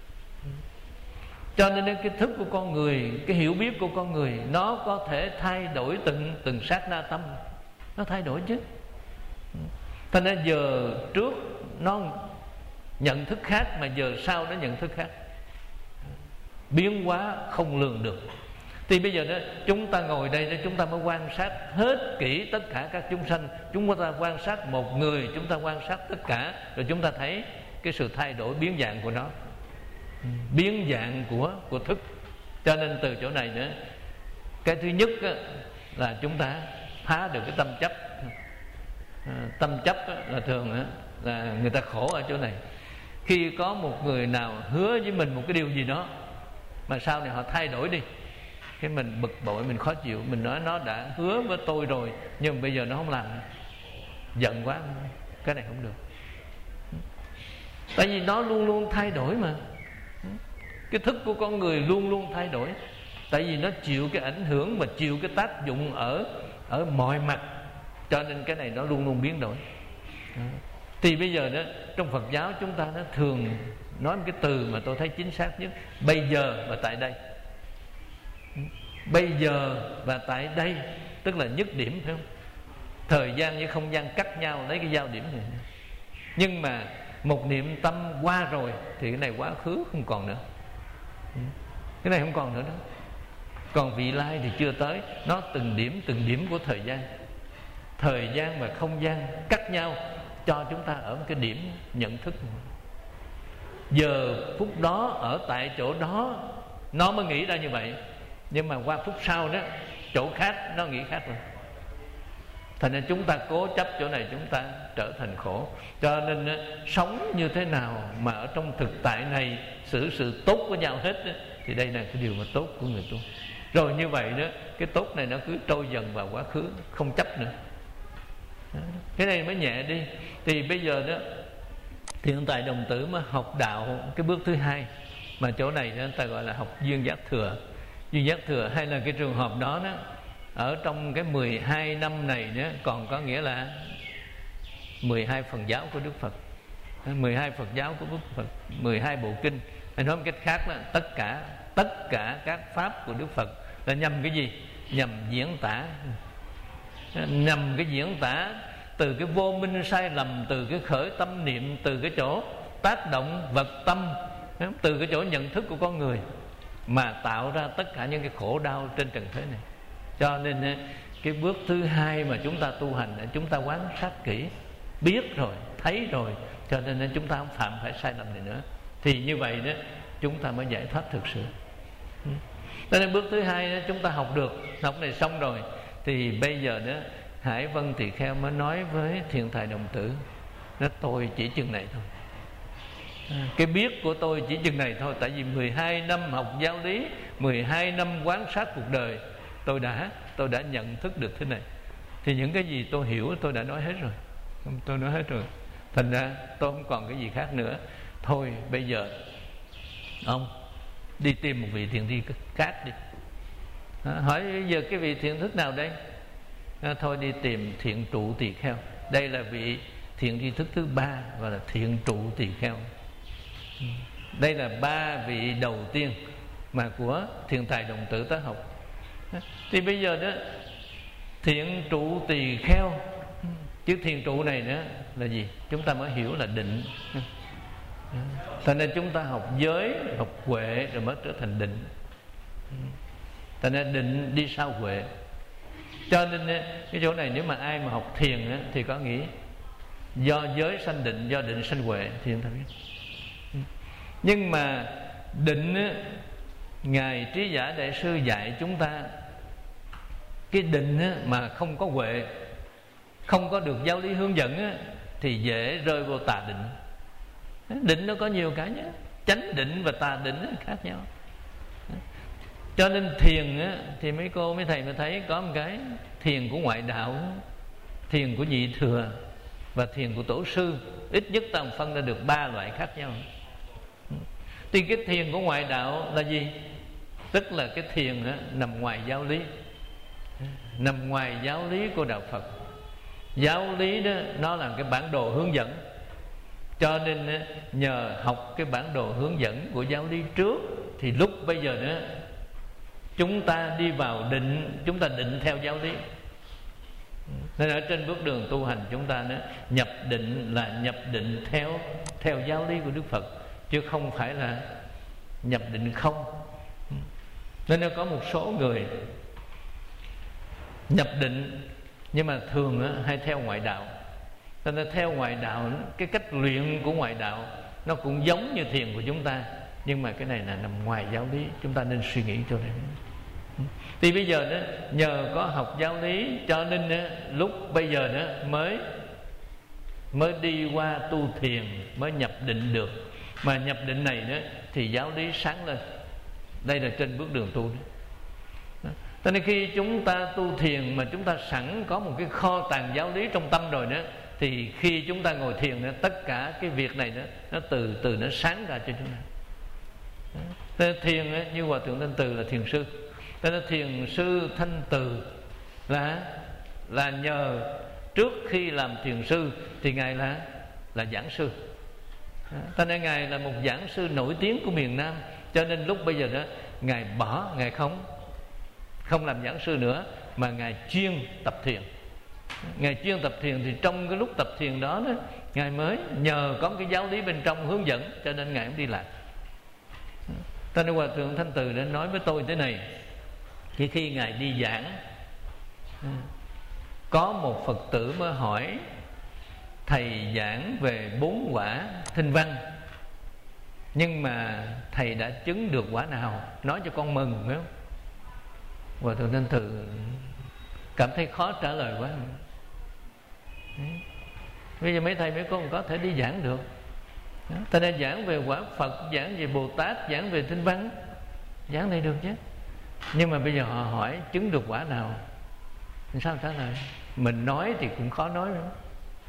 Cho nên cái thức của con người, cái hiểu biết của con người, nó có thể thay đổi từng từng sát na tâm, nó thay đổi chứ. Cho nên giờ trước nó nhận thức khác, mà giờ sau nó nhận thức khác, biến hóa không lường được. Thì bây giờ đó chúng ta ngồi đây đó, chúng ta mới quan sát hết kỹ tất cả các chúng sanh. Chúng ta quan sát một người, chúng ta quan sát tất cả, rồi chúng ta thấy cái sự thay đổi biến dạng của nó, biến dạng của của thức. Cho nên từ chỗ này nữa, cái thứ nhất á, là chúng ta phá được cái tâm chấp. À, tâm chấp á, là thường á, là người ta khổ ở chỗ này. Khi có một người nào hứa với mình một cái điều gì đó mà sau này họ thay đổi đi, cái mình bực bội, mình khó chịu, mình nói nó đã hứa với tôi rồi nhưng mà bây giờ nó không làm, giận quá, cái này không được. Tại vì nó luôn luôn thay đổi mà. Cái thức của con người luôn luôn thay đổi, tại vì nó chịu cái ảnh hưởng và chịu cái tác dụng ở ở mọi mặt, cho nên cái này nó luôn luôn biến đổi. Thì bây giờ đó trong Phật giáo chúng ta nó thường nói một cái từ mà tôi thấy chính xác nhất: bây giờ và tại đây. Bây giờ và tại đây tức là nhất điểm, phải không? Thời gian với không gian cắt nhau, lấy cái giao điểm này. Nhưng mà một niệm tâm qua rồi thì cái này quá khứ không còn nữa, cái này không còn nữa đó. Còn vị lai thì chưa tới, nó từng điểm từng điểm của thời gian. Thời gian và không gian cắt nhau cho chúng ta ở một cái điểm nhận thức. Giờ phút đó ở tại chỗ đó nó mới nghĩ ra như vậy, nhưng mà qua phút sau đó chỗ khác nó nghĩ khác rồi. Thành ra chúng ta cố chấp chỗ này chúng ta trở thành khổ. Cho nên sống như thế nào mà ở trong thực tại này xử sự tốt với nhau hết, thì đây là cái điều mà tốt của người tu. Rồi như vậy đó, cái tốt này nó cứ trôi dần vào quá khứ, không chấp nữa. Cái này mới nhẹ đi. Thì bây giờ đó Thiên Tài Đồng Tử mà học đạo cái bước thứ hai Mà chỗ này đó, ta gọi là học duyên giác thừa. Duyên giác thừa hay là cái trường hợp đó đó, ở trong cái mười hai năm này đó, còn có nghĩa là mười hai phần giáo của Đức Phật, mười hai Phật giáo của Đức Phật, mười hai bộ kinh. Hay nói một cách khác là tất cả tất cả các pháp của Đức Phật là nhằm cái gì? Nhằm diễn tả, nhằm cái diễn tả từ cái vô minh sai lầm, từ cái khởi tâm niệm, từ cái chỗ tác động vật tâm, từ cái chỗ nhận thức của con người, mà tạo ra tất cả những cái khổ đau trên trần thế này. Cho nên cái bước thứ hai mà chúng ta tu hành, chúng ta quan sát kỹ, biết rồi, thấy rồi, cho nên chúng ta không phạm phải sai lầm này nữa. Thì như vậy đó, chúng ta mới giải thoát thực sự. Cho nên bước thứ hai đó, chúng ta học được, học này xong rồi, thì bây giờ đó Hải Vân Tỳ Kheo mới nói với Thiện Tài Đồng Tử, nói tôi chỉ chừng này thôi, cái biết của tôi chỉ chừng này thôi. Tại vì mười hai năm học giáo lý, mười hai năm quan sát cuộc đời, tôi đã tôi đã nhận thức được thế này. Thì những cái gì tôi hiểu tôi đã nói hết rồi, tôi nói hết rồi. Thành ra tôi không còn cái gì khác nữa. Thôi bây giờ ông đi tìm một vị thiện tri khác đi. À, hỏi bây giờ cái vị thiện thức nào đây? À, thôi đi tìm Thiện Trụ Tỳ Kheo. Đây là vị thiện tri thức thứ ba, và là Thiện Trụ Tỳ Kheo. Đây là ba vị đầu tiên mà của Thiện Tài Đồng Tử tới học. Thì bây giờ đó, Thiện Trụ Tỳ Kheo, chữ thiện trụ này nữa là gì? Chúng ta mới hiểu là định. Cho nên chúng ta học giới, học huệ rồi mới trở thành định. Cho nên định đi sau huệ. Cho nên cái chỗ này nếu mà ai mà học thiền thì có nghĩ do giới sanh định, do định sanh huệ, thì chúng ta biết. Nhưng mà định, Ngài Trí Giả Đại Sư dạy chúng ta, cái định mà không có huệ, không có được giáo lý hướng dẫn, thì dễ rơi vô tà định. Định nó có nhiều cái nhé, chánh định và tà định khác nhau. Cho nên thiền thì mấy cô mấy thầy mới thấy có một cái thiền của ngoại đạo, thiền của nhị thừa và thiền của tổ sư. Ít nhất ta phân ra được ba loại khác nhau. Thì cái thiền của ngoại đạo là gì? Tức là cái thiền nằm ngoài giáo lý, nằm ngoài giáo lý của đạo Phật. Giáo lý đó nó là cái bản đồ hướng dẫn. Cho nên nhờ học cái bản đồ hướng dẫn của giáo lý trước, thì lúc bây giờ nữa chúng ta đi vào định, chúng ta định theo giáo lý. Nên ở trên bước đường tu hành chúng ta nữa, nhập định là nhập định theo theo giáo lý của Đức Phật, chứ không phải là nhập định không. Nên nó có một số người nhập định nhưng mà thường hay theo ngoại đạo. Cho nên theo ngoại đạo, cái cách luyện của ngoại đạo nó cũng giống như thiền của chúng ta, nhưng mà cái này là nằm ngoài giáo lý. Chúng ta nên suy nghĩ cho nên. Thì bây giờ đó, nhờ có học giáo lý, cho nên đó, lúc bây giờ đó mới mới đi qua tu thiền, mới nhập định được. Mà nhập định này đó thì giáo lý sáng lên. Đây là trên bước đường tu đó. Cho nên khi chúng ta tu thiền mà chúng ta sẵn có một cái kho tàng giáo lý trong tâm rồi đó, thì khi chúng ta ngồi thiền đó, tất cả cái việc này đó, nó từ từ nó sáng ra cho chúng ta. Đó. Thiền đó, như Hòa Thượng Thanh Từ là thiền sư. Cho nên thiền sư Thanh Từ là là nhờ trước khi làm thiền sư thì ngài là là giảng sư. Cho nên ngài là một giảng sư nổi tiếng của miền Nam. Cho nên lúc bây giờ đó ngài bỏ, ngài không không làm giảng sư nữa, mà ngài chuyên tập thiền. Ngài chuyên tập thiền thì trong cái lúc tập thiền đó, đó ngài mới nhờ có cái giáo lý bên trong hướng dẫn, cho nên ngài cũng đi làm. Cho nên Hòa Thượng Thanh Từ đã nói với tôi thế này: khi khi ngài đi giảng, có một Phật tử mới hỏi thầy giảng về bốn quả thinh văn, nhưng mà thầy đã chứng được quả nào, nói cho con mừng, phải không? Hòa Thượng Thanh Từ cảm thấy khó trả lời quá. Bây giờ mấy thầy mấy cô có thể đi giảng được. Ta nên giảng về quả Phật, giảng về Bồ Tát, giảng về thinh văn, giảng này được chứ. Nhưng mà bây giờ họ hỏi chứng được quả nào, sao trả lời? Mình nói thì cũng khó nói nữa,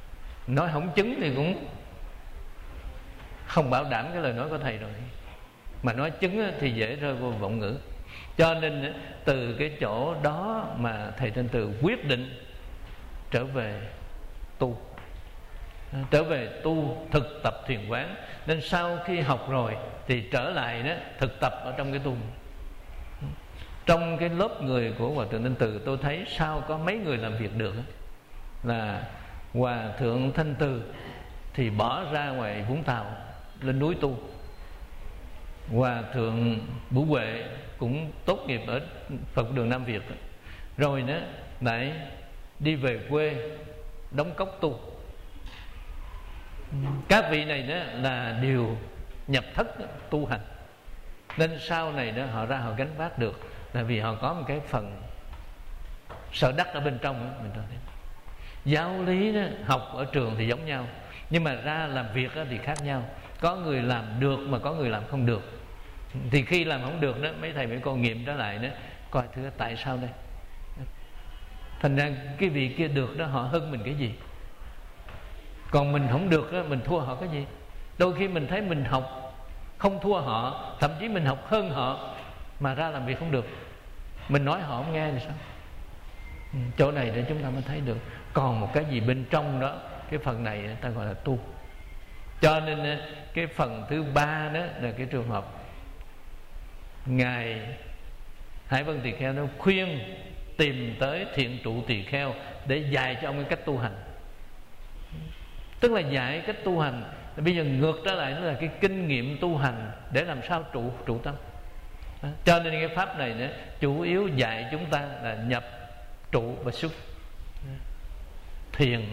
nói không chứng thì cũng không bảo đảm cái lời nói của thầy rồi. mà nói chứng thì dễ rơi vô vọng ngữ. Cho nên từ cái chỗ đó mà thầy Thanh Từ quyết định trở về tu, trở về tu thực tập thiền quán. Nên sau khi học rồi thì trở lại đó thực tập ở trong cái tu. Trong cái lớp người của Hòa Thượng Thanh Từ, tôi thấy sao có mấy người làm việc được là Hòa Thượng Thanh Từ thì bỏ ra ngoài Vũng Tàu lên núi tu. Hòa Thượng Bửu Huệ cũng tốt nghiệp ở Phật đường Nam Việt, rồi nữa lại đi về quê đóng cốc tu. Các vị này đó là đều nhập thất tu hành, nên sau này đó họ ra họ gánh vác được, là vì họ có một cái phần sở đắc ở bên trong đó. Mình thấy giáo lý đó, học ở trường thì giống nhau, nhưng mà ra làm việc đó thì khác nhau. Có người làm được mà có người làm không được. Thì khi làm không được đó, mấy thầy mấy cô nghiệm trở lại đó, coi thử tại sao đây. Thành ra cái vị kia được đó, họ hơn mình cái gì? Còn mình không được đó, mình thua họ cái gì? Đôi khi mình thấy mình học không thua họ, thậm chí mình học hơn họ, mà ra làm việc không được. Mình nói họ không nghe thì sao? Chỗ này để chúng ta mới thấy được còn một cái gì bên trong đó. Cái phần này ta gọi là tu. Cho nên cái phần thứ ba đó là cái trường hợp Ngài Hải Vân Tỳ Kheo nó khuyên tìm tới Thiện Trụ Tỳ Kheo để dạy cho ông cái cách tu hành. Tức là dạy cách tu hành. Bây giờ ngược trở lại nó là cái kinh nghiệm tu hành để làm sao trụ trụ tâm. Cho nên cái pháp này nữa, chủ yếu dạy chúng ta là nhập, trụ và xuất thiền.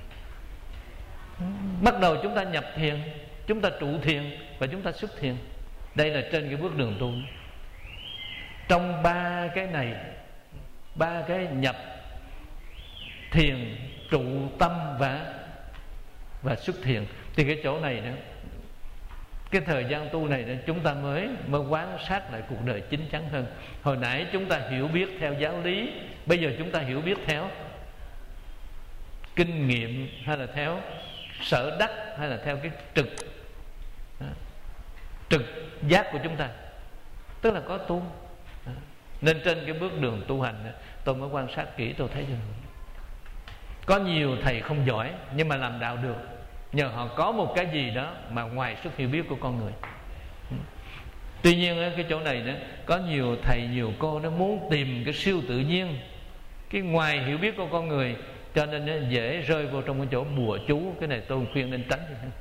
Bắt đầu chúng ta nhập thiền, chúng ta trụ thiền và chúng ta xuất thiền. Đây là trên cái bước đường tu. Trong ba cái này, ba cái nhập, thiền, trụ tâm và và xuất thiền, thì cái chỗ này nữa, cái thời gian tu này nữa, chúng ta mới mới quan sát lại cuộc đời chín chắn hơn. Hồi nãy chúng ta hiểu biết theo giáo lý, bây giờ chúng ta hiểu biết theo kinh nghiệm, hay là theo sở đắc, hay là theo cái trực trực giác của chúng ta. Tức là có tu. Nên trên cái bước đường tu hành tôi mới quan sát kỹ, tôi thấy rằng có nhiều thầy không giỏi nhưng mà làm đạo được, nhờ họ có một cái gì đó mà ngoài sức hiểu biết của con người. Tuy nhiên cái chỗ này đó, có nhiều thầy nhiều cô nó muốn tìm cái siêu tự nhiên, cái ngoài hiểu biết của con người, cho nên nó dễ rơi vô trong cái chỗ bùa chú. Cái này tôi khuyên nên tránh.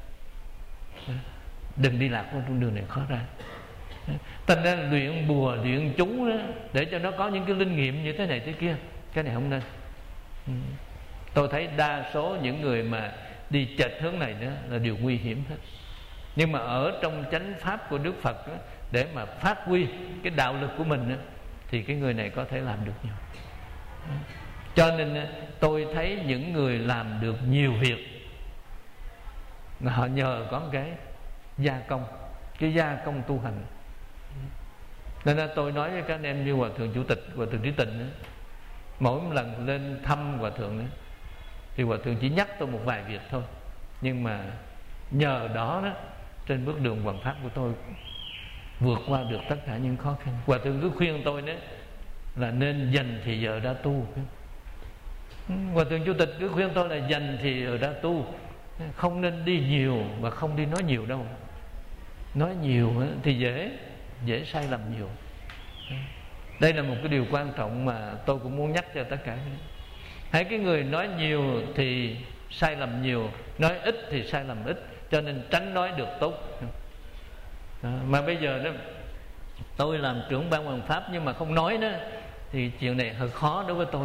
Đừng đi lạc vào trong đường này, khó ra. Thành ra luyện bùa, luyện chú đó, để cho nó có những cái linh nghiệm như thế này thế kia, cái này không nên. Tôi thấy đa số những người mà đi chệch hướng này đó là điều nguy hiểm hết. Nhưng mà ở trong chánh pháp của Đức Phật đó, để mà phát huy cái đạo lực của mình đó, thì cái người này có thể làm được nhiều. Cho nên tôi thấy những người làm được nhiều việc là họ nhờ có một cái gia công, cái gia công tu hành. Nên là tôi nói với các anh em như Hòa Thượng Chủ tịch, Hòa Thượng Trí Tịnh đó, mỗi một lần lên thăm Hòa Thượng đó, thì Hòa Thượng chỉ nhắc tôi một vài việc thôi, nhưng mà nhờ đó đó, trên bước đường hoằng pháp của tôi vượt qua được tất cả những khó khăn. Hòa Thượng cứ khuyên tôi đó là nên dành thì giờ đã tu. Hòa Thượng Chủ tịch cứ khuyên tôi là dành thì giờ đã tu, không nên đi nhiều và không đi nói nhiều đâu. Nói nhiều thì dễ dễ sai lầm nhiều. Đây là một cái điều quan trọng mà tôi cũng muốn nhắc cho tất cả. Hãy cái người nói nhiều thì sai lầm nhiều, nói ít thì sai lầm ít, cho nên tránh nói được tốt. Đó. Mà bây giờ đó, tôi làm trưởng ban hoằng pháp nhưng mà không nói đó, thì chuyện này hơi khó đối với tôi.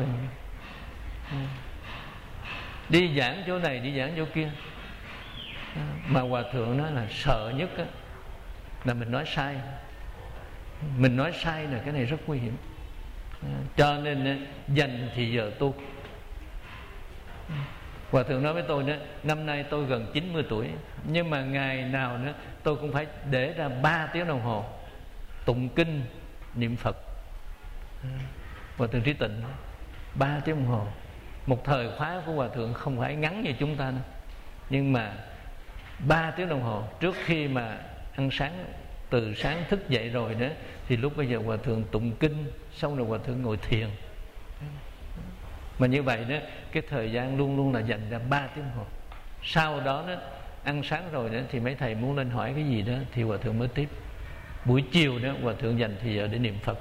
Đi giảng chỗ này, đi giảng chỗ kia, mà Hòa Thượng nói là sợ nhất đó, là mình nói sai. Mình nói sai là cái này rất nguy hiểm. Cho nên dành thì giờ tu. Hòa Thượng nói với tôi đó, năm nay tôi gần chín mươi tuổi, nhưng mà ngày nào nữa tôi cũng phải để ra ba tiếng đồng hồ tụng kinh niệm Phật. Hòa Thượng Trí Tịnh ba tiếng đồng hồ. Một thời khóa của Hòa Thượng không phải ngắn như chúng ta đâu, nhưng mà ba tiếng đồng hồ trước khi mà ăn sáng từ sáng thức dậy rồi đó thì lúc bây giờ hòa thượng tụng kinh, xong rồi hòa thượng ngồi thiền. Mà như vậy đó, cái thời gian luôn luôn là dành ra ba tiếng hồ. Sau đó đó ăn sáng rồi đó thì mấy thầy muốn lên hỏi cái gì đó thì hòa thượng mới tiếp. Buổi chiều đó hòa thượng dành thì giờ để niệm Phật.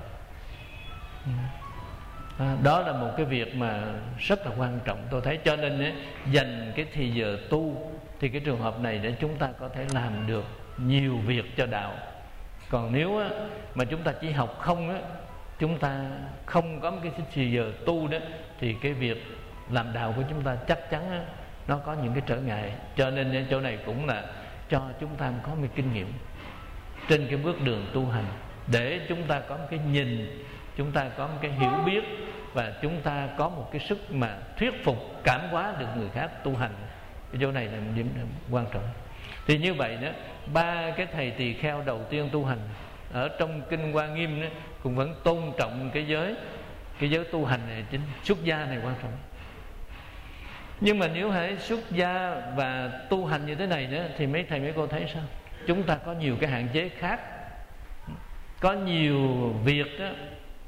À, đó là một cái việc mà rất là quan trọng tôi thấy. Cho nên á, dành cái thì giờ tu thì cái trường hợp này để chúng ta có thể làm được nhiều việc cho đạo. Còn nếu á, mà chúng ta chỉ học không á, chúng ta không có cái thì giờ tu đó thì cái việc làm đạo của chúng ta chắc chắn á, nó có những cái trở ngại. Cho nên chỗ này cũng là cho chúng ta có một kinh nghiệm trên cái bước đường tu hành, để chúng ta có một cái nhìn, chúng ta có một cái hiểu biết, và chúng ta có một cái sức mà thuyết phục, cảm hóa được người khác tu hành. Cái chỗ này là một điểm quan trọng. Thì như vậy đó, ba cái thầy tỳ kheo đầu tiên tu hành ở trong kinh Hoa Nghiêm đó, cũng vẫn tôn trọng cái giới cái giới tu hành này, chính xuất gia này quan trọng. Nhưng mà nếu hãy xuất gia và tu hành như thế này đó thì mấy thầy mấy cô thấy sao? Chúng ta có nhiều cái hạn chế khác, có nhiều việc đó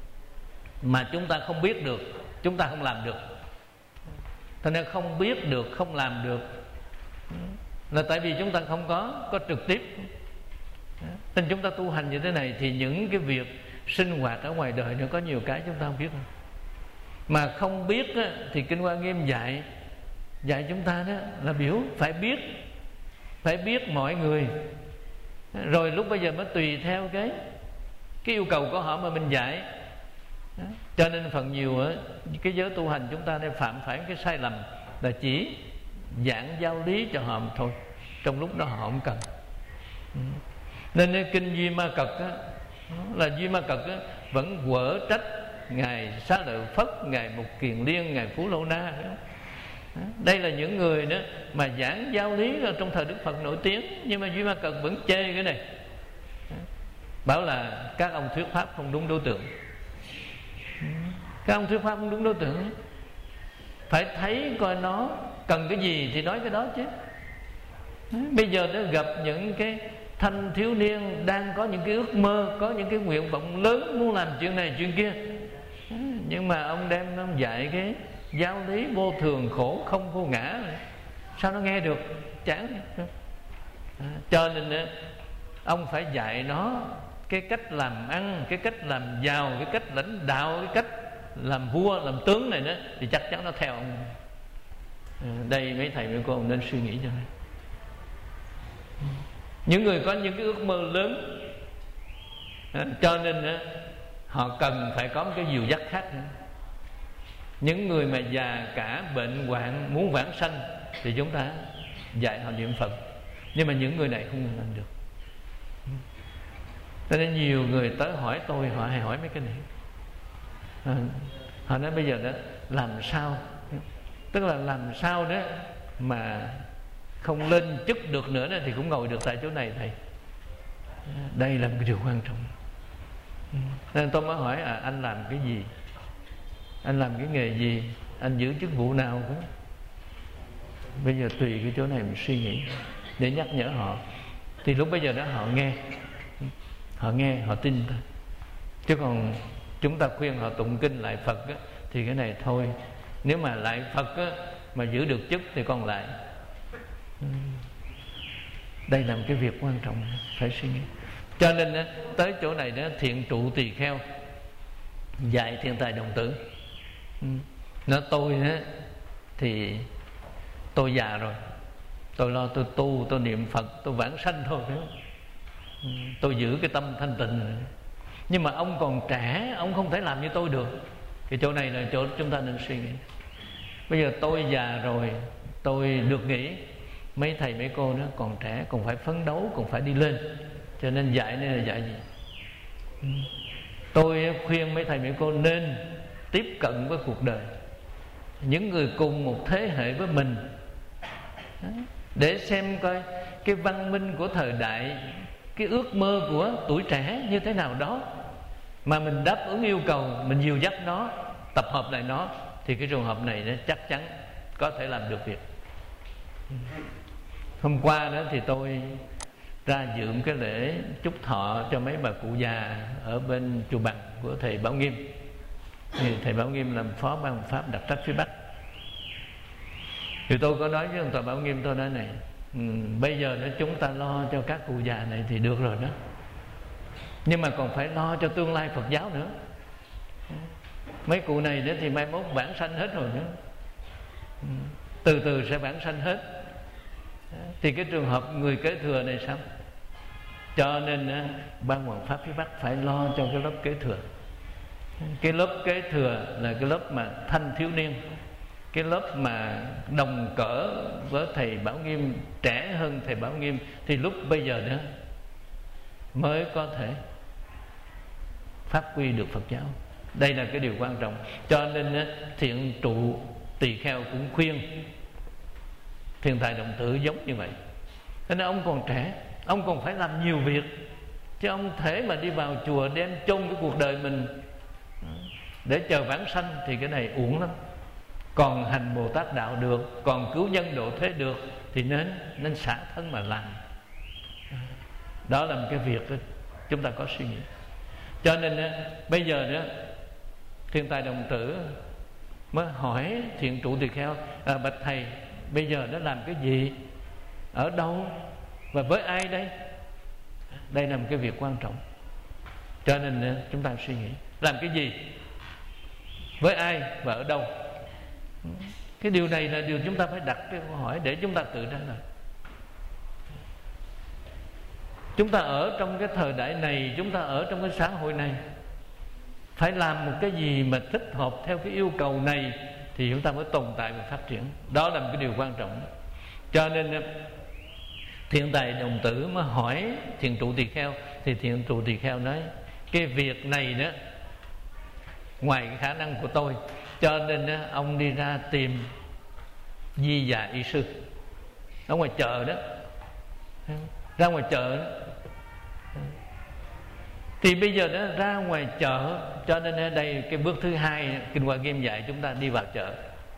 mà chúng ta không biết được, chúng ta không làm được. Thành ra không biết được, không làm được là tại vì chúng ta không có có trực tiếp. Nên chúng ta tu hành như thế này thì những cái việc sinh hoạt ở ngoài đời nó có nhiều cái chúng ta không biết. Mà không biết á, thì Kinh Hoa Nghiêm dạy dạy chúng ta đó là biểu phải biết, phải biết mọi người. Rồi lúc bây giờ mới tùy theo cái cái yêu cầu của họ mà mình dạy. Cho nên phần nhiều á, cái giới tu hành chúng ta đang phạm phải cái sai lầm là chỉ giảng giáo lý cho họ thôi, trong lúc đó họ không cần. Nên kinh Duy Ma Cật á, là Duy Ma Cật á, vẫn quở trách ngài Xá Lợi Phất, ngài Mục Kiền Liên, ngài Phú Lô Na. Đây là những người đó mà giảng giáo lý trong thời Đức Phật nổi tiếng, nhưng mà Duy Ma Cật vẫn chê cái này, bảo là các ông thuyết pháp không đúng đối tượng. Các ông thuyết pháp không đúng đối tượng, phải thấy coi nó cần cái gì thì nói cái đó chứ. Bây giờ nó gặp những cái thanh thiếu niên đang có những cái ước mơ, có những cái nguyện vọng lớn muốn làm chuyện này chuyện kia, nhưng mà ông đem ông dạy cái giáo lý vô thường khổ không vô ngã, sao nó nghe được? Chán. Cho nên ông phải dạy nó cái cách làm ăn, cái cách làm giàu, cái cách lãnh đạo, cái cách làm vua, làm tướng này đó, thì chắc chắn nó theo ông. Đây mấy thầy mấy cô nên suy nghĩ cho này. Những người có những cái ước mơ lớn, cho nên họ cần phải có một cái dìu dắt khác nữa. Những người mà già cả bệnh hoạn muốn vãng sanh thì chúng ta dạy họ niệm Phật, nhưng mà những người này không làm được. Cho nên nhiều người tới hỏi tôi, họ hay hỏi mấy cái này. À, họ nói bây giờ đó làm sao, tức là làm sao đó mà không lên chức được nữa đó, thì cũng ngồi được tại chỗ này thầy. Đây là một điều quan trọng. Nên tôi mới hỏi à, anh làm cái gì, anh làm cái nghề gì, anh giữ chức vụ nào đó. Bây giờ tùy cái chỗ này mình suy nghĩ để nhắc nhở họ, thì lúc bây giờ đó họ nghe, họ nghe, họ tin thôi. Chứ còn chúng ta khuyên họ tụng kinh lại Phật á, thì cái này thôi. Nếu mà lại Phật á, mà giữ được chức thì còn lại. Đây là một cái việc quan trọng phải suy nghĩ. Cho nên á, tới chỗ này đó, Thiện Trụ Tỳ Kheo dạy Thiên Tài Đồng Tử. Nói tôi á, thì tôi già rồi, tôi lo tôi tu, tôi niệm Phật, tôi vãng sanh thôi đó. Tôi giữ cái tâm thanh tịnh. Nhưng mà ông còn trẻ, ông không thể làm như tôi được. Cái chỗ này là chỗ chúng ta nên suy nghĩ. Bây giờ tôi già rồi, tôi được nghỉ, mấy thầy mấy cô nó còn trẻ, còn phải phấn đấu, còn phải đi lên. Cho nên dạy nên là dạy gì? Tôi khuyên mấy thầy mấy cô nên tiếp cận với cuộc đời, những người cùng một thế hệ với mình, để xem coi cái văn minh của thời đại, cái ước mơ của tuổi trẻ như thế nào đó, mà mình đáp ứng yêu cầu, mình dìu dắt nó, tập hợp lại nó, thì cái trường hợp này nó chắc chắn có thể làm được việc. Hôm qua đó thì tôi ra dự cái lễ chúc thọ cho mấy bà cụ già ở bên chùa Bằng của thầy Bảo Nghiêm. Thì thầy Bảo Nghiêm làm phó ban pháp đặc trách phía Bắc. Thì tôi có nói với ông thầy Bảo Nghiêm, tôi nói này, ừ, bây giờ nếu chúng ta lo cho các cụ già này thì được rồi đó, nhưng mà còn phải lo cho tương lai Phật giáo nữa. Mấy cụ này nữa thì mai mốt vãng sanh hết rồi nữa, từ từ sẽ vãng sanh hết. Thì cái trường hợp người kế thừa này sao? Cho nên ban hoàng pháp phía Bắc phải lo cho cái lớp kế thừa. Cái lớp kế thừa là cái lớp mà thanh thiếu niên, cái lớp mà đồng cỡ với thầy Bảo Nghiêm, trẻ hơn thầy Bảo Nghiêm, thì lúc bây giờ nữa mới có thể phát huy được Phật giáo. Đây là cái điều quan trọng. Cho nên Thiện Trụ Tỳ Kheo cũng khuyên Thiền Tài Đồng Tử giống như vậy. Thế nên ông còn trẻ, ông còn phải làm nhiều việc, chứ ông thể mà đi vào chùa đem chôn cái cuộc đời mình để chờ vãng sanh thì cái này uổng lắm. Còn hành Bồ Tát đạo được, còn cứu nhân độ thế được, thì nên nên xả thân mà làm. Đó là một cái việc đó, chúng ta có suy nghĩ. Cho nên bây giờ đó Thiền Tài Đồng Tử mới hỏi Thiện Trụ Tỳ Kheo, à, bạch thầy, bây giờ nó làm cái gì, ở đâu và với ai đây? Đây là một cái việc quan trọng. Cho nên chúng ta suy nghĩ làm cái gì, với ai và ở đâu. Cái điều này là điều chúng ta phải đặt cái câu hỏi để chúng ta tự trả lời. Chúng ta ở trong cái thời đại này, chúng ta ở trong cái xã hội này, phải làm một cái gì mà thích hợp theo cái yêu cầu này thì chúng ta mới tồn tại và phát triển. Đó là một cái điều quan trọng. Cho nên Thiện Tài Đồng Tử mới hỏi Thiện Trụ Tỳ Kheo, thì Thiện Trụ Tỳ Kheo nói cái việc này đó ngoài cái khả năng của tôi, cho nên đó, ông đi ra tìm Di Già Y Sư ở ngoài chợ đó, ra ngoài chợ đó. Thì bây giờ đó ra ngoài chợ, cho nên ở đây cái bước thứ hai Kinh Hoa Nghiêm dạy chúng ta đi vào chợ.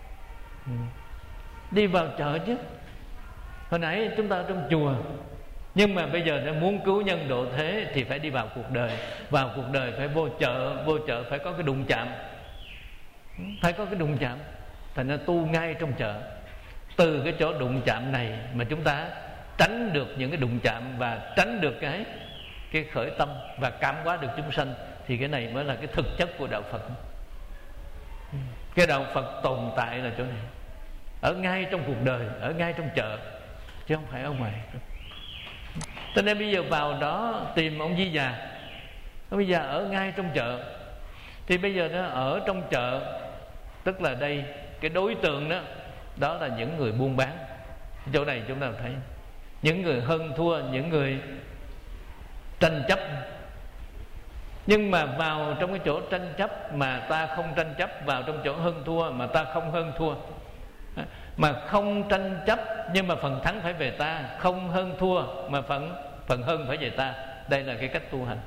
Đi vào chợ chứ. Hồi nãy chúng ta ở trong chùa, nhưng mà bây giờ nó muốn cứu nhân độ thế thì phải đi vào cuộc đời. Vào cuộc đời phải vô chợ, vô chợ phải có cái đụng chạm, phải có cái đụng chạm. Thành ra tu ngay trong chợ. Từ cái chỗ đụng chạm này mà chúng ta tránh được những cái đụng chạm và tránh được cái cái khởi tâm và cảm hóa được chúng sanh, thì cái này mới là cái thực chất của đạo Phật. Cái đạo Phật tồn tại là chỗ này, ở ngay trong cuộc đời, ở ngay trong chợ, chứ không phải ở ngoài. Cho nên bây giờ vào đó tìm ông Di Già, ông Di Già ở ngay trong chợ. Thì bây giờ nó ở trong chợ, tức là đây cái đối tượng đó, đó là những người buôn bán. Chỗ này chúng ta thấy những người hơn thua, những người tranh chấp. Nhưng mà vào trong cái chỗ tranh chấp mà ta không tranh chấp, vào trong chỗ hơn thua mà ta không hơn thua, mà không tranh chấp nhưng mà phần thắng phải về ta, không hơn thua mà phần phần hơn phải về ta. Đây là cái cách tu hành.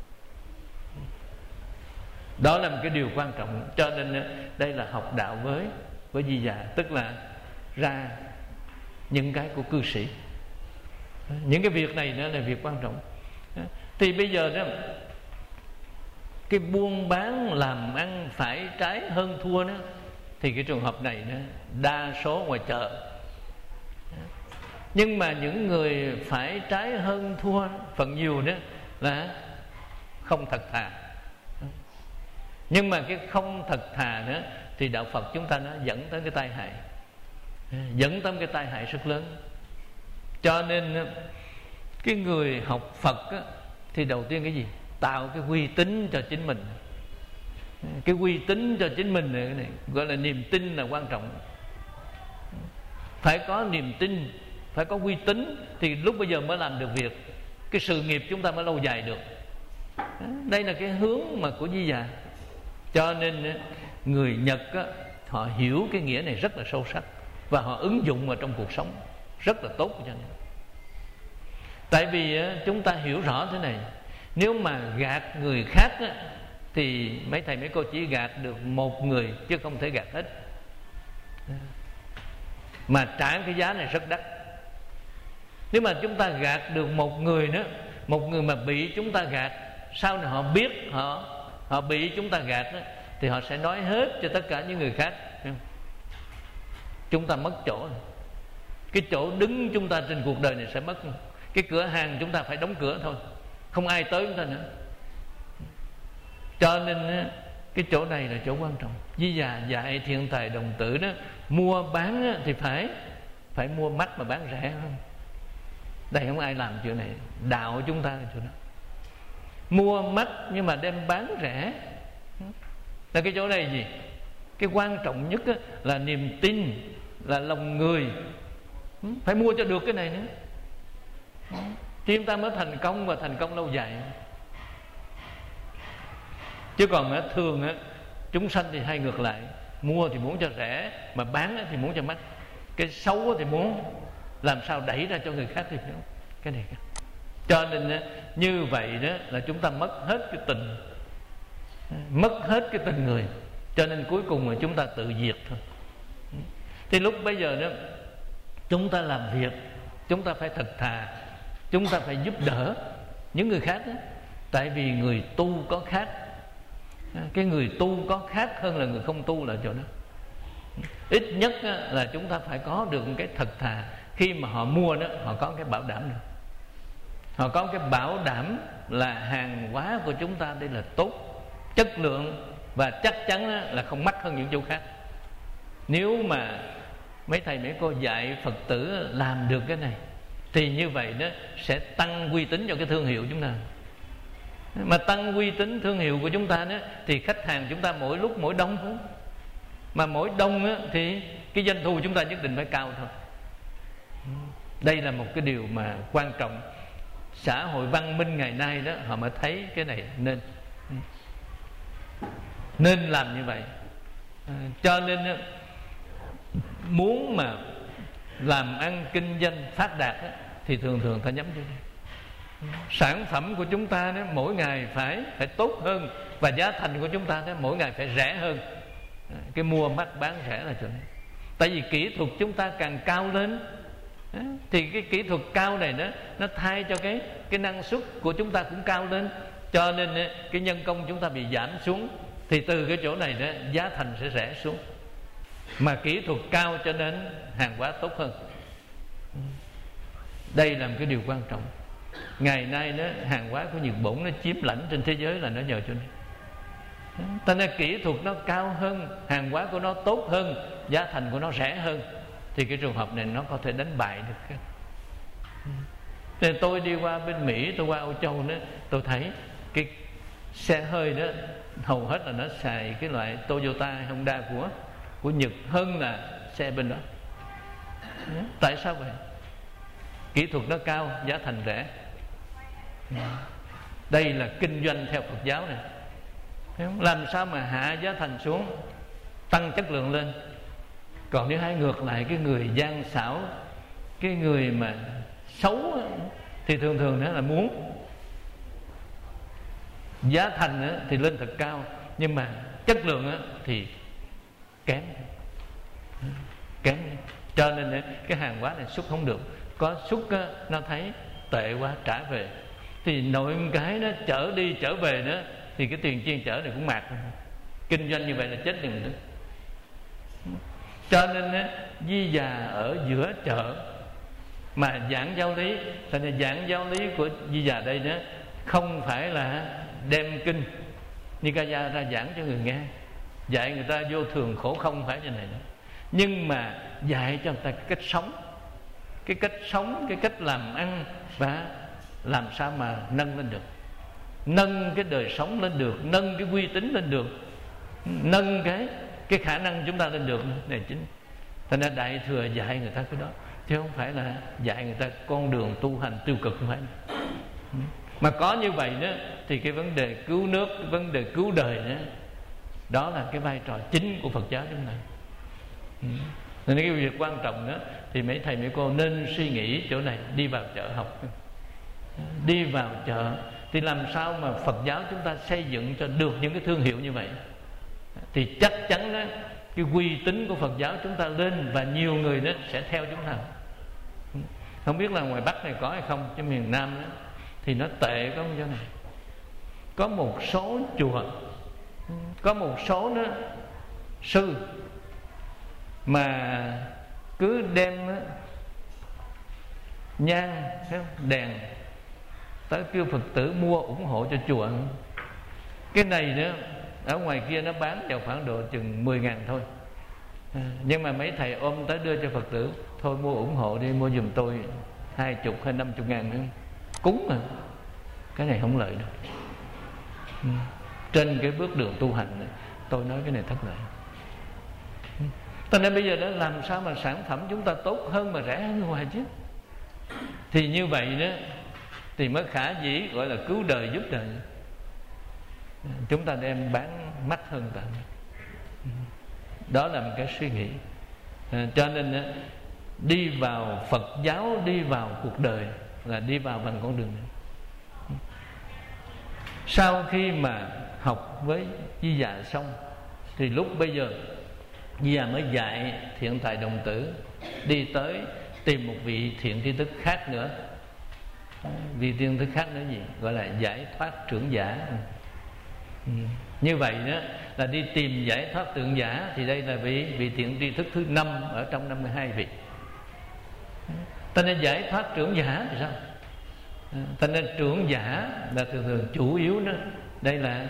Đó là một cái điều quan trọng. Cho nên đây là học đạo với với Di Già, tức là ra những cái của cư sĩ. Những cái việc này nữa là việc quan trọng. Thì bây giờ đó, cái buôn bán làm ăn phải trái hơn thua đó, thì cái trường hợp này đó, đa số ngoài chợ. Nhưng mà những người phải trái hơn thua phần nhiều đó là không thật thà. Nhưng mà cái không thật thà nữa thì đạo Phật chúng ta nó dẫn tới cái tai hại, dẫn tới cái tai hại rất lớn. Cho nên cái người học Phật á, thì đầu tiên cái gì? Tạo cái uy tín cho chính mình. Cái uy tín cho chính mình này, này gọi là niềm tin là quan trọng. Phải có niềm tin, phải có uy tín, thì lúc bây giờ mới làm được việc. Cái sự nghiệp chúng ta mới lâu dài được. Đây là cái hướng mà của Di Già. Cho nên người Nhật á, họ hiểu cái nghĩa này rất là sâu sắc, và họ ứng dụng vào trong cuộc sống rất là tốt cho nên. Tại vì á, chúng ta hiểu rõ thế này, nếu mà gạt người khác á, thì mấy thầy mấy cô chỉ gạt được một người chứ không thể gạt hết, mà trả cái giá này rất đắt. Nếu mà chúng ta gạt được một người nữa, một người mà bị chúng ta gạt, sau này họ biết họ họ bị chúng ta gạt đó, thì họ sẽ nói hết cho tất cả những người khác. Chúng ta mất chỗ, cái chỗ đứng chúng ta trên cuộc đời này sẽ mất. Cái cửa hàng chúng ta phải đóng cửa thôi, không ai tới chúng ta nữa. Cho nên cái chỗ này là chỗ quan trọng. Di Đà dạy thiện tài đồng tử đó, mua bán thì phải phải mua mắc mà bán rẻ không. Đây không ai làm chuyện này. Đạo chúng ta là chỗ đó, mua mắc nhưng mà đem bán rẻ. Là cái chỗ này gì? Cái quan trọng nhất là niềm tin, là lòng người. Phải mua cho được cái này nữa, thì chúng ta mới thành công, và thành công lâu dài. Chứ còn thường chúng sanh thì hay ngược lại, mua thì muốn cho rẻ, mà bán thì muốn cho mắc. Cái xấu thì muốn làm sao đẩy ra cho người khác thì cái này. Cho nên như vậy đó là chúng ta mất hết cái tình, mất hết cái tình người. Cho nên cuối cùng là chúng ta tự diệt thôi. Thì lúc bây giờ đó chúng ta làm việc, chúng ta phải thật thà, chúng ta phải giúp đỡ những người khác đó. Tại vì người tu có khác, cái người tu có khác hơn là người không tu là chỗ đó. Ít nhất là chúng ta phải có được cái thật thà. Khi mà họ mua đó, họ có cái bảo đảm được, họ có cái bảo đảm là hàng hóa của chúng ta đây là tốt, chất lượng, và chắc chắn là không mắc hơn những chỗ khác. Nếu mà mấy thầy mấy cô dạy Phật tử làm được cái này, thì như vậy đó sẽ tăng uy tín cho cái thương hiệu chúng ta. Mà tăng uy tín thương hiệu của chúng ta đó, thì khách hàng chúng ta mỗi lúc mỗi đông thôi. Mà mỗi đông đó, thì cái doanh thu chúng ta nhất định phải cao thôi. Đây là một cái điều mà quan trọng. Xã hội văn minh ngày nay đó, họ mới thấy cái này nên nên làm như vậy. Cho nên muốn mà làm ăn kinh doanh phát đạt đó, thì thường thường ta nhắm vô đây. Sản phẩm của chúng ta đó, mỗi ngày phải phải tốt hơn, và giá thành của chúng ta đó, mỗi ngày phải rẻ hơn. Cái mua mắc bán rẻ là chỗ này. Tại vì kỹ thuật chúng ta càng cao lên, thì cái kỹ thuật cao này đó, nó thay cho cái cái năng suất của chúng ta cũng cao lên. Cho nên cái nhân công chúng ta bị giảm xuống, thì từ cái chỗ này đó giá thành sẽ rẻ xuống. Mà kỹ thuật cao cho nên hàng hóa tốt hơn. Đây là một cái điều quan trọng. Ngày nay đó, hàng hóa của Nhật Bổn nó chiếm lãnh trên thế giới là nó nhờ chỗ này. Cho nên kỹ thuật nó cao hơn, hàng hóa của nó tốt hơn, giá thành của nó rẻ hơn, thì cái trường hợp này nó có thể đánh bại được. Nên tôi đi qua bên Mỹ, tôi qua Âu Châu đó, tôi thấy cái xe hơi đó hầu hết là nó xài cái loại Toyota, Honda của của Nhật hơn là xe bên đó. Tại sao vậy? Kỹ thuật nó cao, giá thành rẻ. Đây là kinh doanh theo Phật giáo này. Làm sao mà hạ giá thành xuống, tăng chất lượng lên. Còn nếu hai ngược lại, cái người gian xảo, cái người mà xấu, thì thường thường đó là muốn giá thành thì lên thật cao, nhưng mà chất lượng thì kém kém. Cho nên cái hàng hóa này xuất không được. Có xuất nó thấy tệ quá trả về, thì nội cái nó chở đi chở về nữa, thì cái tiền chuyên chở này cũng mạt. Kinh doanh như vậy là chết liền. Cho nên Di Đà ở giữa chợ mà giảng giáo lý. Cho nên giảng giáo lý của Di Đà đây đó không phải là đem kinh Nikaya ra giảng cho người nghe, dạy người ta vô thường khổ không, phải như này đó. Nhưng mà dạy cho người ta cái cách sống, cái cách sống, cái cách làm ăn, và làm sao mà nâng lên được, nâng cái đời sống lên được, nâng cái uy tín lên được, nâng cái cái khả năng chúng ta lên được này chính. Thành ra Đại Thừa dạy người ta cái đó, chứ không phải là dạy người ta con đường tu hành tiêu cực, không phải. Mà có như vậy đó, thì cái vấn đề cứu nước, cái vấn đề cứu đời đó, đó là cái vai trò chính của Phật giáo chúng ta. Nên cái việc quan trọng đó, thì mấy thầy mấy cô nên suy nghĩ chỗ này. Đi vào chợ học, đi vào chợ thì làm sao mà Phật giáo chúng ta xây dựng cho được những cái thương hiệu như vậy, thì chắc chắn đó, cái uy tín của Phật giáo chúng ta lên, và nhiều người đó sẽ theo chúng ta. Không biết là ngoài Bắc này có hay không, chứ miền Nam đó thì nó tệ có chỗ này. Có một số chùa, có một số đó sư mà cứ đem đó, nhang đèn tới kêu Phật tử mua ủng hộ cho chùa. Cái này nữa ở ngoài kia nó bán vào khoảng độ chừng mười ngàn thôi, à, nhưng mà mấy thầy ôm tới đưa cho Phật tử: thôi mua ủng hộ đi, mua giùm tôi hai chục hay năm chục ngàn nữa, cúng mà. Cái này không lợi đâu. Ừ. Trên cái bước đường tu hành này, tôi nói cái này thất lợi. Ừ. Cho nên bây giờ đó làm sao mà sản phẩm chúng ta tốt hơn mà rẻ hơn ngoài chứ. Thì như vậy đó thì mới khả dĩ gọi là cứu đời giúp đời. Chúng ta đem bán mắc hơn ta. Đó là một cái suy nghĩ. À, cho nên đi vào Phật giáo, đi vào cuộc đời là đi vào bằng con đường này. Sau khi mà học với Di Đà xong thì lúc bây giờ Di Đà mới dạy Thiện Tài Đồng Tử đi tới tìm một vị thiện tri thức khác nữa. Vị thiện tri thức khác nữa gì? Gọi là giải thoát trưởng giả. Ừ. Như vậy đó là đi tìm giải thoát trưởng giả. Thì đây là vị vị thiện tri thức thứ năm ở trong năm mươi hai vị. Cho nên giải thoát trưởng giả thì sao? Cho nên trưởng giả là thường thường chủ yếu đó. Đây là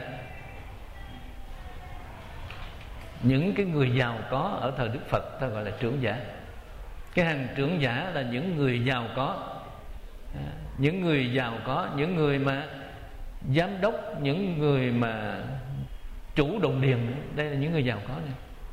những cái người giàu có ở thời Đức Phật, ta gọi là trưởng giả. Cái hàng trưởng giả là những người giàu có, những người giàu có, những người mà giám đốc, những người mà chủ đồng điền. Đây là những người giàu có này.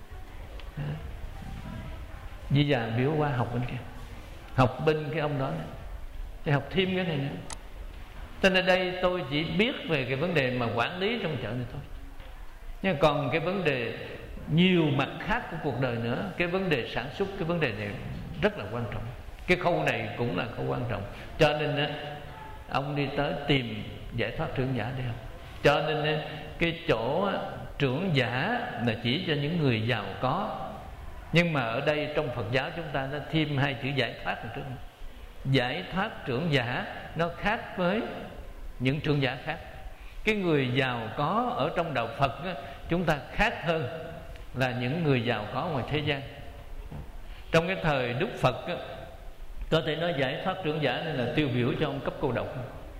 Di Đà biểu qua học bên kia, học bên cái ông đó này, để học thêm cái này nữa. Cho nên đây tôi chỉ biết về cái vấn đề mà quản lý trong chợ này thôi. Nhưng còn cái vấn đề nhiều mặt khác của cuộc đời nữa, cái vấn đề sản xuất, cái vấn đề này rất là quan trọng. Cái khâu này cũng là khâu quan trọng. Cho nên á, ông đi tới tìm giải thoát trưởng giả đi học. Cho nên á, cái chỗ á, trưởng giả là chỉ cho những người giàu có. Nhưng mà ở đây trong Phật giáo chúng ta nó thêm hai chữ giải thoát trước. Giải thoát trưởng giả nó khác với những trưởng giả khác. Cái người giàu có ở trong đạo Phật á, chúng ta khác hơn là những người giàu có ngoài thế gian. Trong cái thời Đức Phật á, có thể nói giải thoát trưởng giả nên là tiêu biểu cho ông cấp cô độc.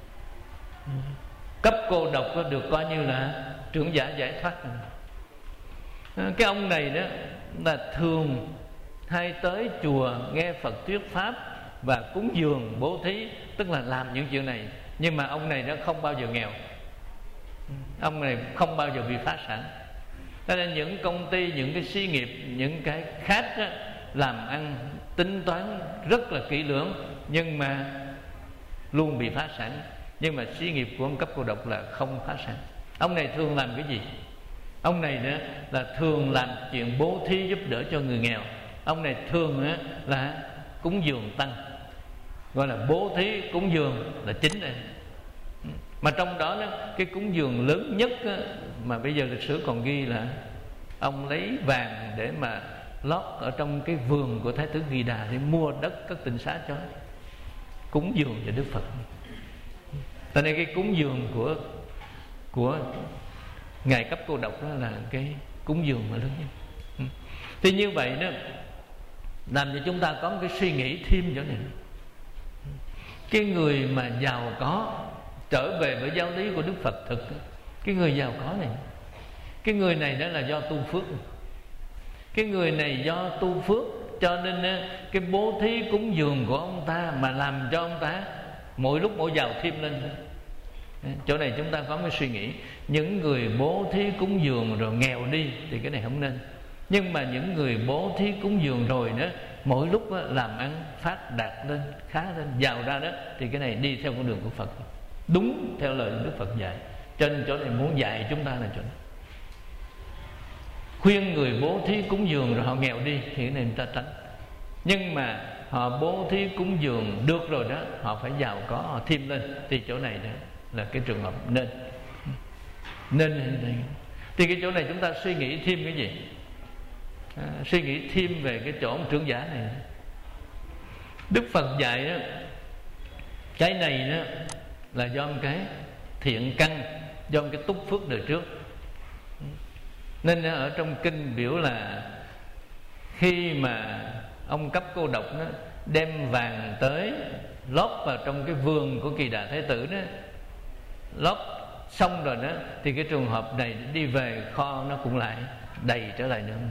Cấp cô độc được coi như là trưởng giả giải thoát. Cái ông này đó là thường hay tới chùa nghe Phật thuyết pháp và cúng dường bố thí, tức là làm những chuyện này. Nhưng mà ông này nó không bao giờ nghèo, ông này không bao giờ bị phá sản. Cho nên những công ty, những cái xí nghiệp, những cái khác đó, làm ăn tính toán rất là kỹ lưỡng nhưng mà luôn bị phá sản. Nhưng mà xí nghiệp của ông cấp cô độc là không phá sản. Ông này thường làm cái gì? Ông này đó là thường làm chuyện bố thí giúp đỡ cho người nghèo. Ông này thường đó là cúng dường tăng, gọi là bố thí cúng dường là chính đây. Mà trong đó, đó cái cúng dường lớn nhất đó, mà bây giờ lịch sử còn ghi là ông lấy vàng để mà lót ở trong cái vườn của Thái tử Kỳ Đà để mua đất cất tịnh xá cho, cúng dường cho Đức Phật. Cho nên cái cúng dường của của ngài cấp cô độc đó là cái cúng dường mà lớn nhất. Thì như vậy đó làm cho chúng ta có một cái suy nghĩ thêm chỗ này. Cái người mà giàu có trở về với giáo lý của Đức Phật thực, cái người giàu có này, cái người này đó là do tu phước. Cái người này do tu phước, cho nên cái bố thí cúng dường của ông ta mà làm cho ông ta mỗi lúc mỗi giàu thêm lên. Chỗ này chúng ta có cái suy nghĩ, những người bố thí cúng dường rồi nghèo đi thì cái này không nên. Nhưng mà những người bố thí cúng dường rồi đó, mỗi lúc đó, làm ăn phát đạt lên, khá lên, giàu ra đó, thì cái này đi theo con đường của Phật, đúng theo lời Đức Phật dạy. Cho nên chỗ này muốn dạy chúng ta là chỗ này. Khuyên người bố thí cúng dường rồi họ nghèo đi thì cái này người ta tránh. Nhưng mà họ bố thí cúng dường được rồi đó, họ phải giàu có, họ thêm lên, thì chỗ này đó là cái trường hợp nên. Nên thì cái chỗ này chúng ta suy nghĩ thêm cái gì? À, suy nghĩ thêm về cái chỗ ông trưởng giả này. Đức Phật dạy đó, cái này đó là do một cái thiện căn, do một cái túc phước đời trước. Nên ở trong kinh biểu là khi mà ông Cấp Cô Độc đó đem vàng tới lót vào trong cái vườn của Kỳ Đà Thế Tử đó, lót xong rồi đó, thì cái trường hợp này đi về kho nó cũng lại đầy trở lại nữa.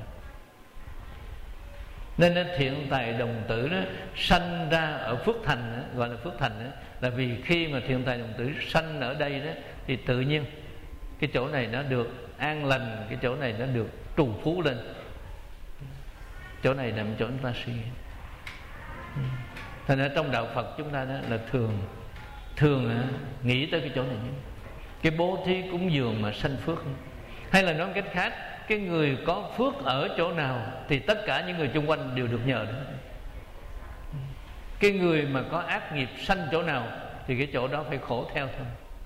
Nên nó thiện tài đồng tử đó sanh ra ở Phước Thành đó, gọi là Phước Thành đó, là vì khi mà thiện tài đồng tử sanh ở đây đó thì tự nhiên cái chỗ này nó được an lành, cái chỗ này nó được trù phú lên. Chỗ này là chỗ chúng ta suy nghĩ. Thành ra trong đạo Phật chúng ta đó là thường thường nghĩ tới cái chỗ này, cái bố thí cúng dường mà sanh phước. Hay là nói một cách khác, cái người có phước ở chỗ nào thì tất cả những người xung quanh đều được nhờ đó. Cái người mà có ác nghiệp sanh chỗ nào thì cái chỗ đó phải khổ theo thôi.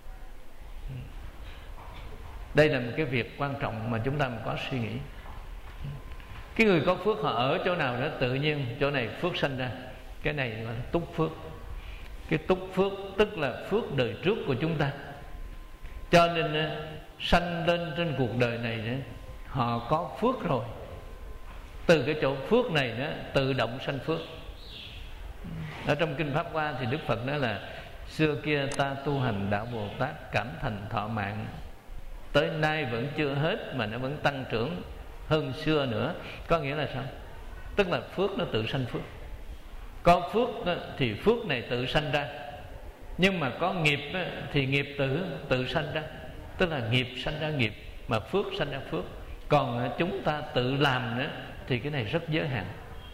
Đây là một cái việc quan trọng mà chúng ta mình có suy nghĩ. Cái người có phước họ ở chỗ nào đó tự nhiên chỗ này phước sanh ra. Cái này gọi là túc phước. Cái túc phước tức là phước đời trước của chúng ta. Cho nên sanh lên trên cuộc đời này đó, họ có phước rồi. Từ cái chỗ phước này đó tự động sanh phước. Ở trong Kinh Pháp Hoa thì Đức Phật nói là xưa kia ta tu hành đạo Bồ Tát cảm thành thọ mạng, tới nay vẫn chưa hết mà nó vẫn tăng trưởng hơn xưa nữa. Có nghĩa là sao? Tức là phước nó tự sanh phước. Có phước thì phước này tự sanh ra, nhưng mà có nghiệp thì nghiệp tự tự sanh ra. Tức là nghiệp sanh ra nghiệp, mà phước sanh ra phước. Còn chúng ta tự làm nữa thì cái này rất giới hạn.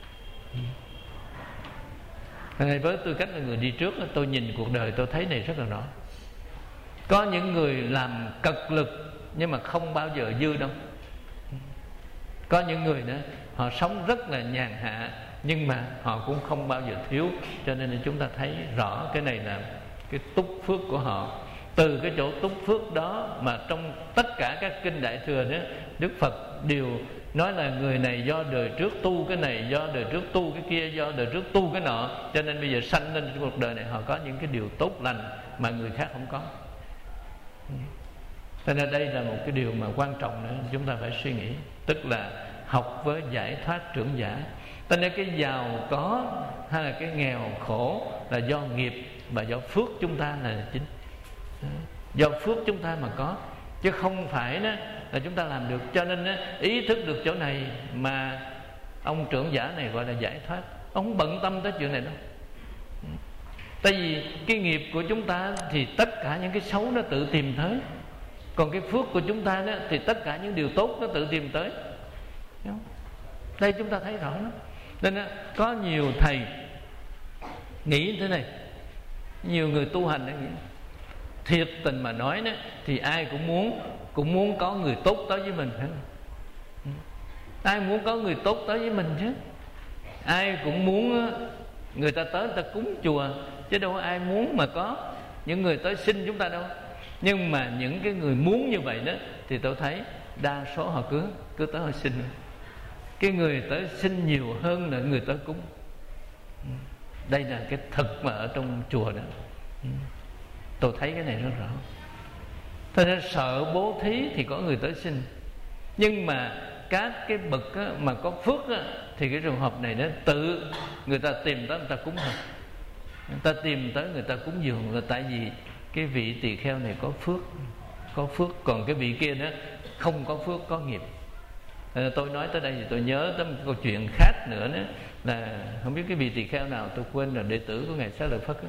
Này, với tư cách là người đi trước, tôi nhìn cuộc đời tôi thấy này rất là rõ. Có những người làm cật lực nhưng mà không bao giờ dư đâu. Có những người đó họ sống rất là nhàn hạ nhưng mà họ cũng không bao giờ thiếu. Cho nên là chúng ta thấy rõ cái này là cái túc phước của họ. Từ cái chỗ túc phước đó mà trong tất cả các kinh Đại Thừa đó, Đức Phật đều nói là người này do đời trước tu cái này, do đời trước tu cái kia, do đời trước tu cái nọ, cho nên bây giờ sanh lên trong cuộc đời này họ có những cái điều tốt lành mà người khác không có. Cho nên đây là một cái điều mà quan trọng nữa chúng ta phải suy nghĩ. Tức là học với giải thoát trưởng giả. Cho nên cái giàu có hay là cái nghèo khổ là do nghiệp và do phước chúng ta là chính. Do phước chúng ta mà có, chứ không phải đó là chúng ta làm được. Cho nên đó, ý thức được chỗ này mà ông trưởng giả này gọi là giải thoát. Ông không bận tâm tới chuyện này đâu. Tại vì cái nghiệp của chúng ta thì tất cả những cái xấu nó tự tìm tới. Còn cái phước của chúng ta đó thì tất cả những điều tốt nó tự tìm tới. Đây chúng ta thấy rõ lắm. Nên đó, có nhiều thầy nghĩ thế này, nhiều người tu hành đã nghĩ thiệt tình mà nói đó, thì ai cũng muốn cũng muốn có người tốt tới với mình hết. Ai muốn có người tốt tới với mình chứ. Ai cũng muốn người ta tới người ta cúng chùa, chứ đâu có ai muốn mà có những người tới xin chúng ta đâu. Nhưng mà những cái người muốn như vậy đó thì tôi thấy đa số họ cứ cứ tới họ xin. Cái người tới xin nhiều hơn là người tới cúng. Đây là cái thực mà ở trong chùa đó. Tôi thấy cái này rất rõ. Thế nên sợ bố thí thì có người tới xin. Nhưng mà các cái bậc á, mà có phước á, thì cái trường hợp này đó tự người ta tìm tới người ta cúng thôi. Người ta tìm tới người ta cúng dường là tại vì cái vị tỳ kheo này có phước, có phước, còn cái vị kia đó không có phước, có nghiệp. Tôi nói tới đây thì tôi nhớ tới một câu chuyện khác nữa đó, là không biết cái vị tỳ kheo nào tôi quên rồi, đệ tử của ngài Xá Lợi Phất đó.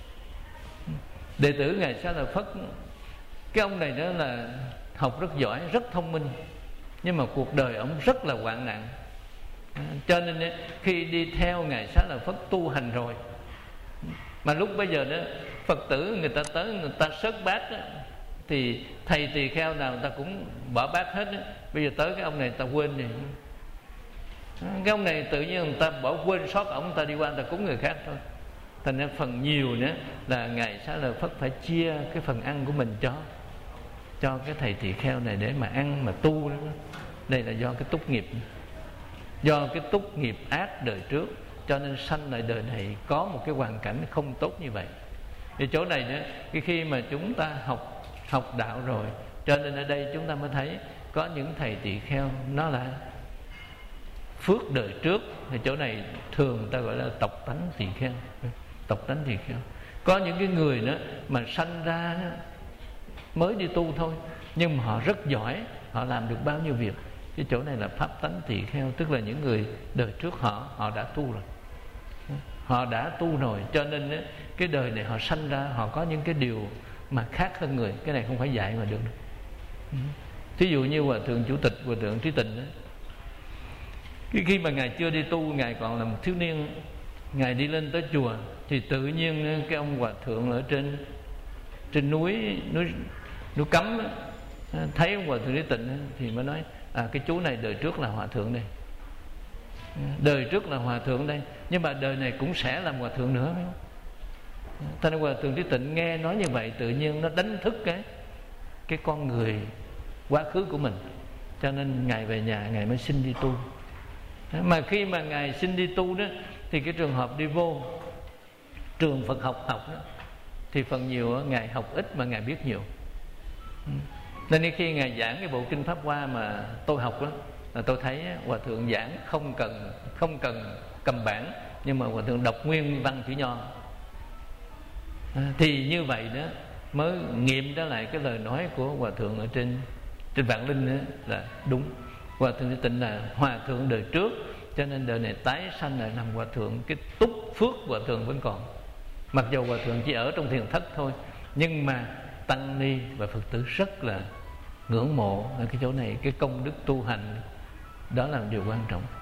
Đệ tử ngài Xá Lợi Phất, cái ông này đó là học rất giỏi, rất thông minh, nhưng mà cuộc đời ông rất là hoạn nạn. Cho nên khi đi theo ngài Xá Lợi Phất tu hành rồi, mà lúc bây giờ đó Phật tử người ta tới người ta sớt bát đó, thì thầy tỳ kheo nào người ta cũng bỏ bát hết đó. Bây giờ tới cái ông này người ta quên rồi. Cái ông này tự nhiên người ta bỏ quên sót ông, người ta đi qua người ta cúng người khác thôi. Thành ra phần nhiều nữa là ngài Xá Lợi Phất phải chia cái phần ăn của mình cho cho cái thầy tỳ kheo này để mà ăn mà tu đó. Đây là do cái túc nghiệp, do cái túc nghiệp ác đời trước. cho nên sanh lại đời này có một cái hoàn cảnh không tốt như vậy. Thì chỗ này nữa, cái khi mà chúng ta học học đạo rồi, cho nên ở đây chúng ta mới thấy có những thầy tỳ kheo nó là phước đời trước. Thì chỗ này thường người ta gọi là tộc tánh tỳ kheo, tộc tánh tỳ kheo. Có những cái người nữa mà sanh ra mới đi tu thôi, nhưng mà họ rất giỏi, họ làm được bao nhiêu việc. Cái chỗ này là pháp tánh tỳ kheo, tức là những người đời trước họ họ đã tu rồi, họ đã tu rồi, cho nên cái đời này họ sanh ra họ có những cái điều mà khác hơn người. Cái này không phải dạy mà được. Thí dụ như Hòa thượng Chủ tịch, Hòa thượng Trí Tịnh đó, cái khi mà ngài chưa đi tu, ngài còn là một thiếu niên, ngài đi lên tới chùa thì tự nhiên cái ông Hòa thượng ở trên trên núi núi núi Cấm đó, thấy ông Hòa thượng Trí Tịnh thì mới nói: à, cái chú này đời trước là hòa thượng đây, đời trước là hòa thượng đây, nhưng mà đời này cũng sẽ làm hòa thượng nữa. Thành ra Hòa thượng Trí Tịnh nghe nói như vậy, tự nhiên nó đánh thức cái cái con người quá khứ của mình, cho nên ngài về nhà ngài mới xin đi tu. Mà khi mà ngài xin đi tu đó, thì cái trường hợp đi vô trường Phật học học đó, thì phần nhiều ngài học ít mà ngài biết nhiều. Nên khi ngài giảng cái bộ kinh Pháp Hoa mà tôi học đó, là tôi thấy Hòa thượng giảng không cần không cần cầm bản, nhưng mà Hòa thượng đọc nguyên văn chữ nho. À, thì như vậy đó mới nghiệm trở lại cái lời nói của Hòa thượng ở trên trên Vạn Linh đó là đúng. Hòa thượng Trí Tịnh là hòa thượng đời trước, cho nên đời này tái sanh lại làm hòa thượng. Cái túc phước hòa thượng vẫn còn, mặc dù hòa thượng chỉ ở trong thiền thất thôi, nhưng mà tăng ni và Phật tử rất là ngưỡng mộ ở cái chỗ này. Cái công đức tu hành đó là điều quan trọng.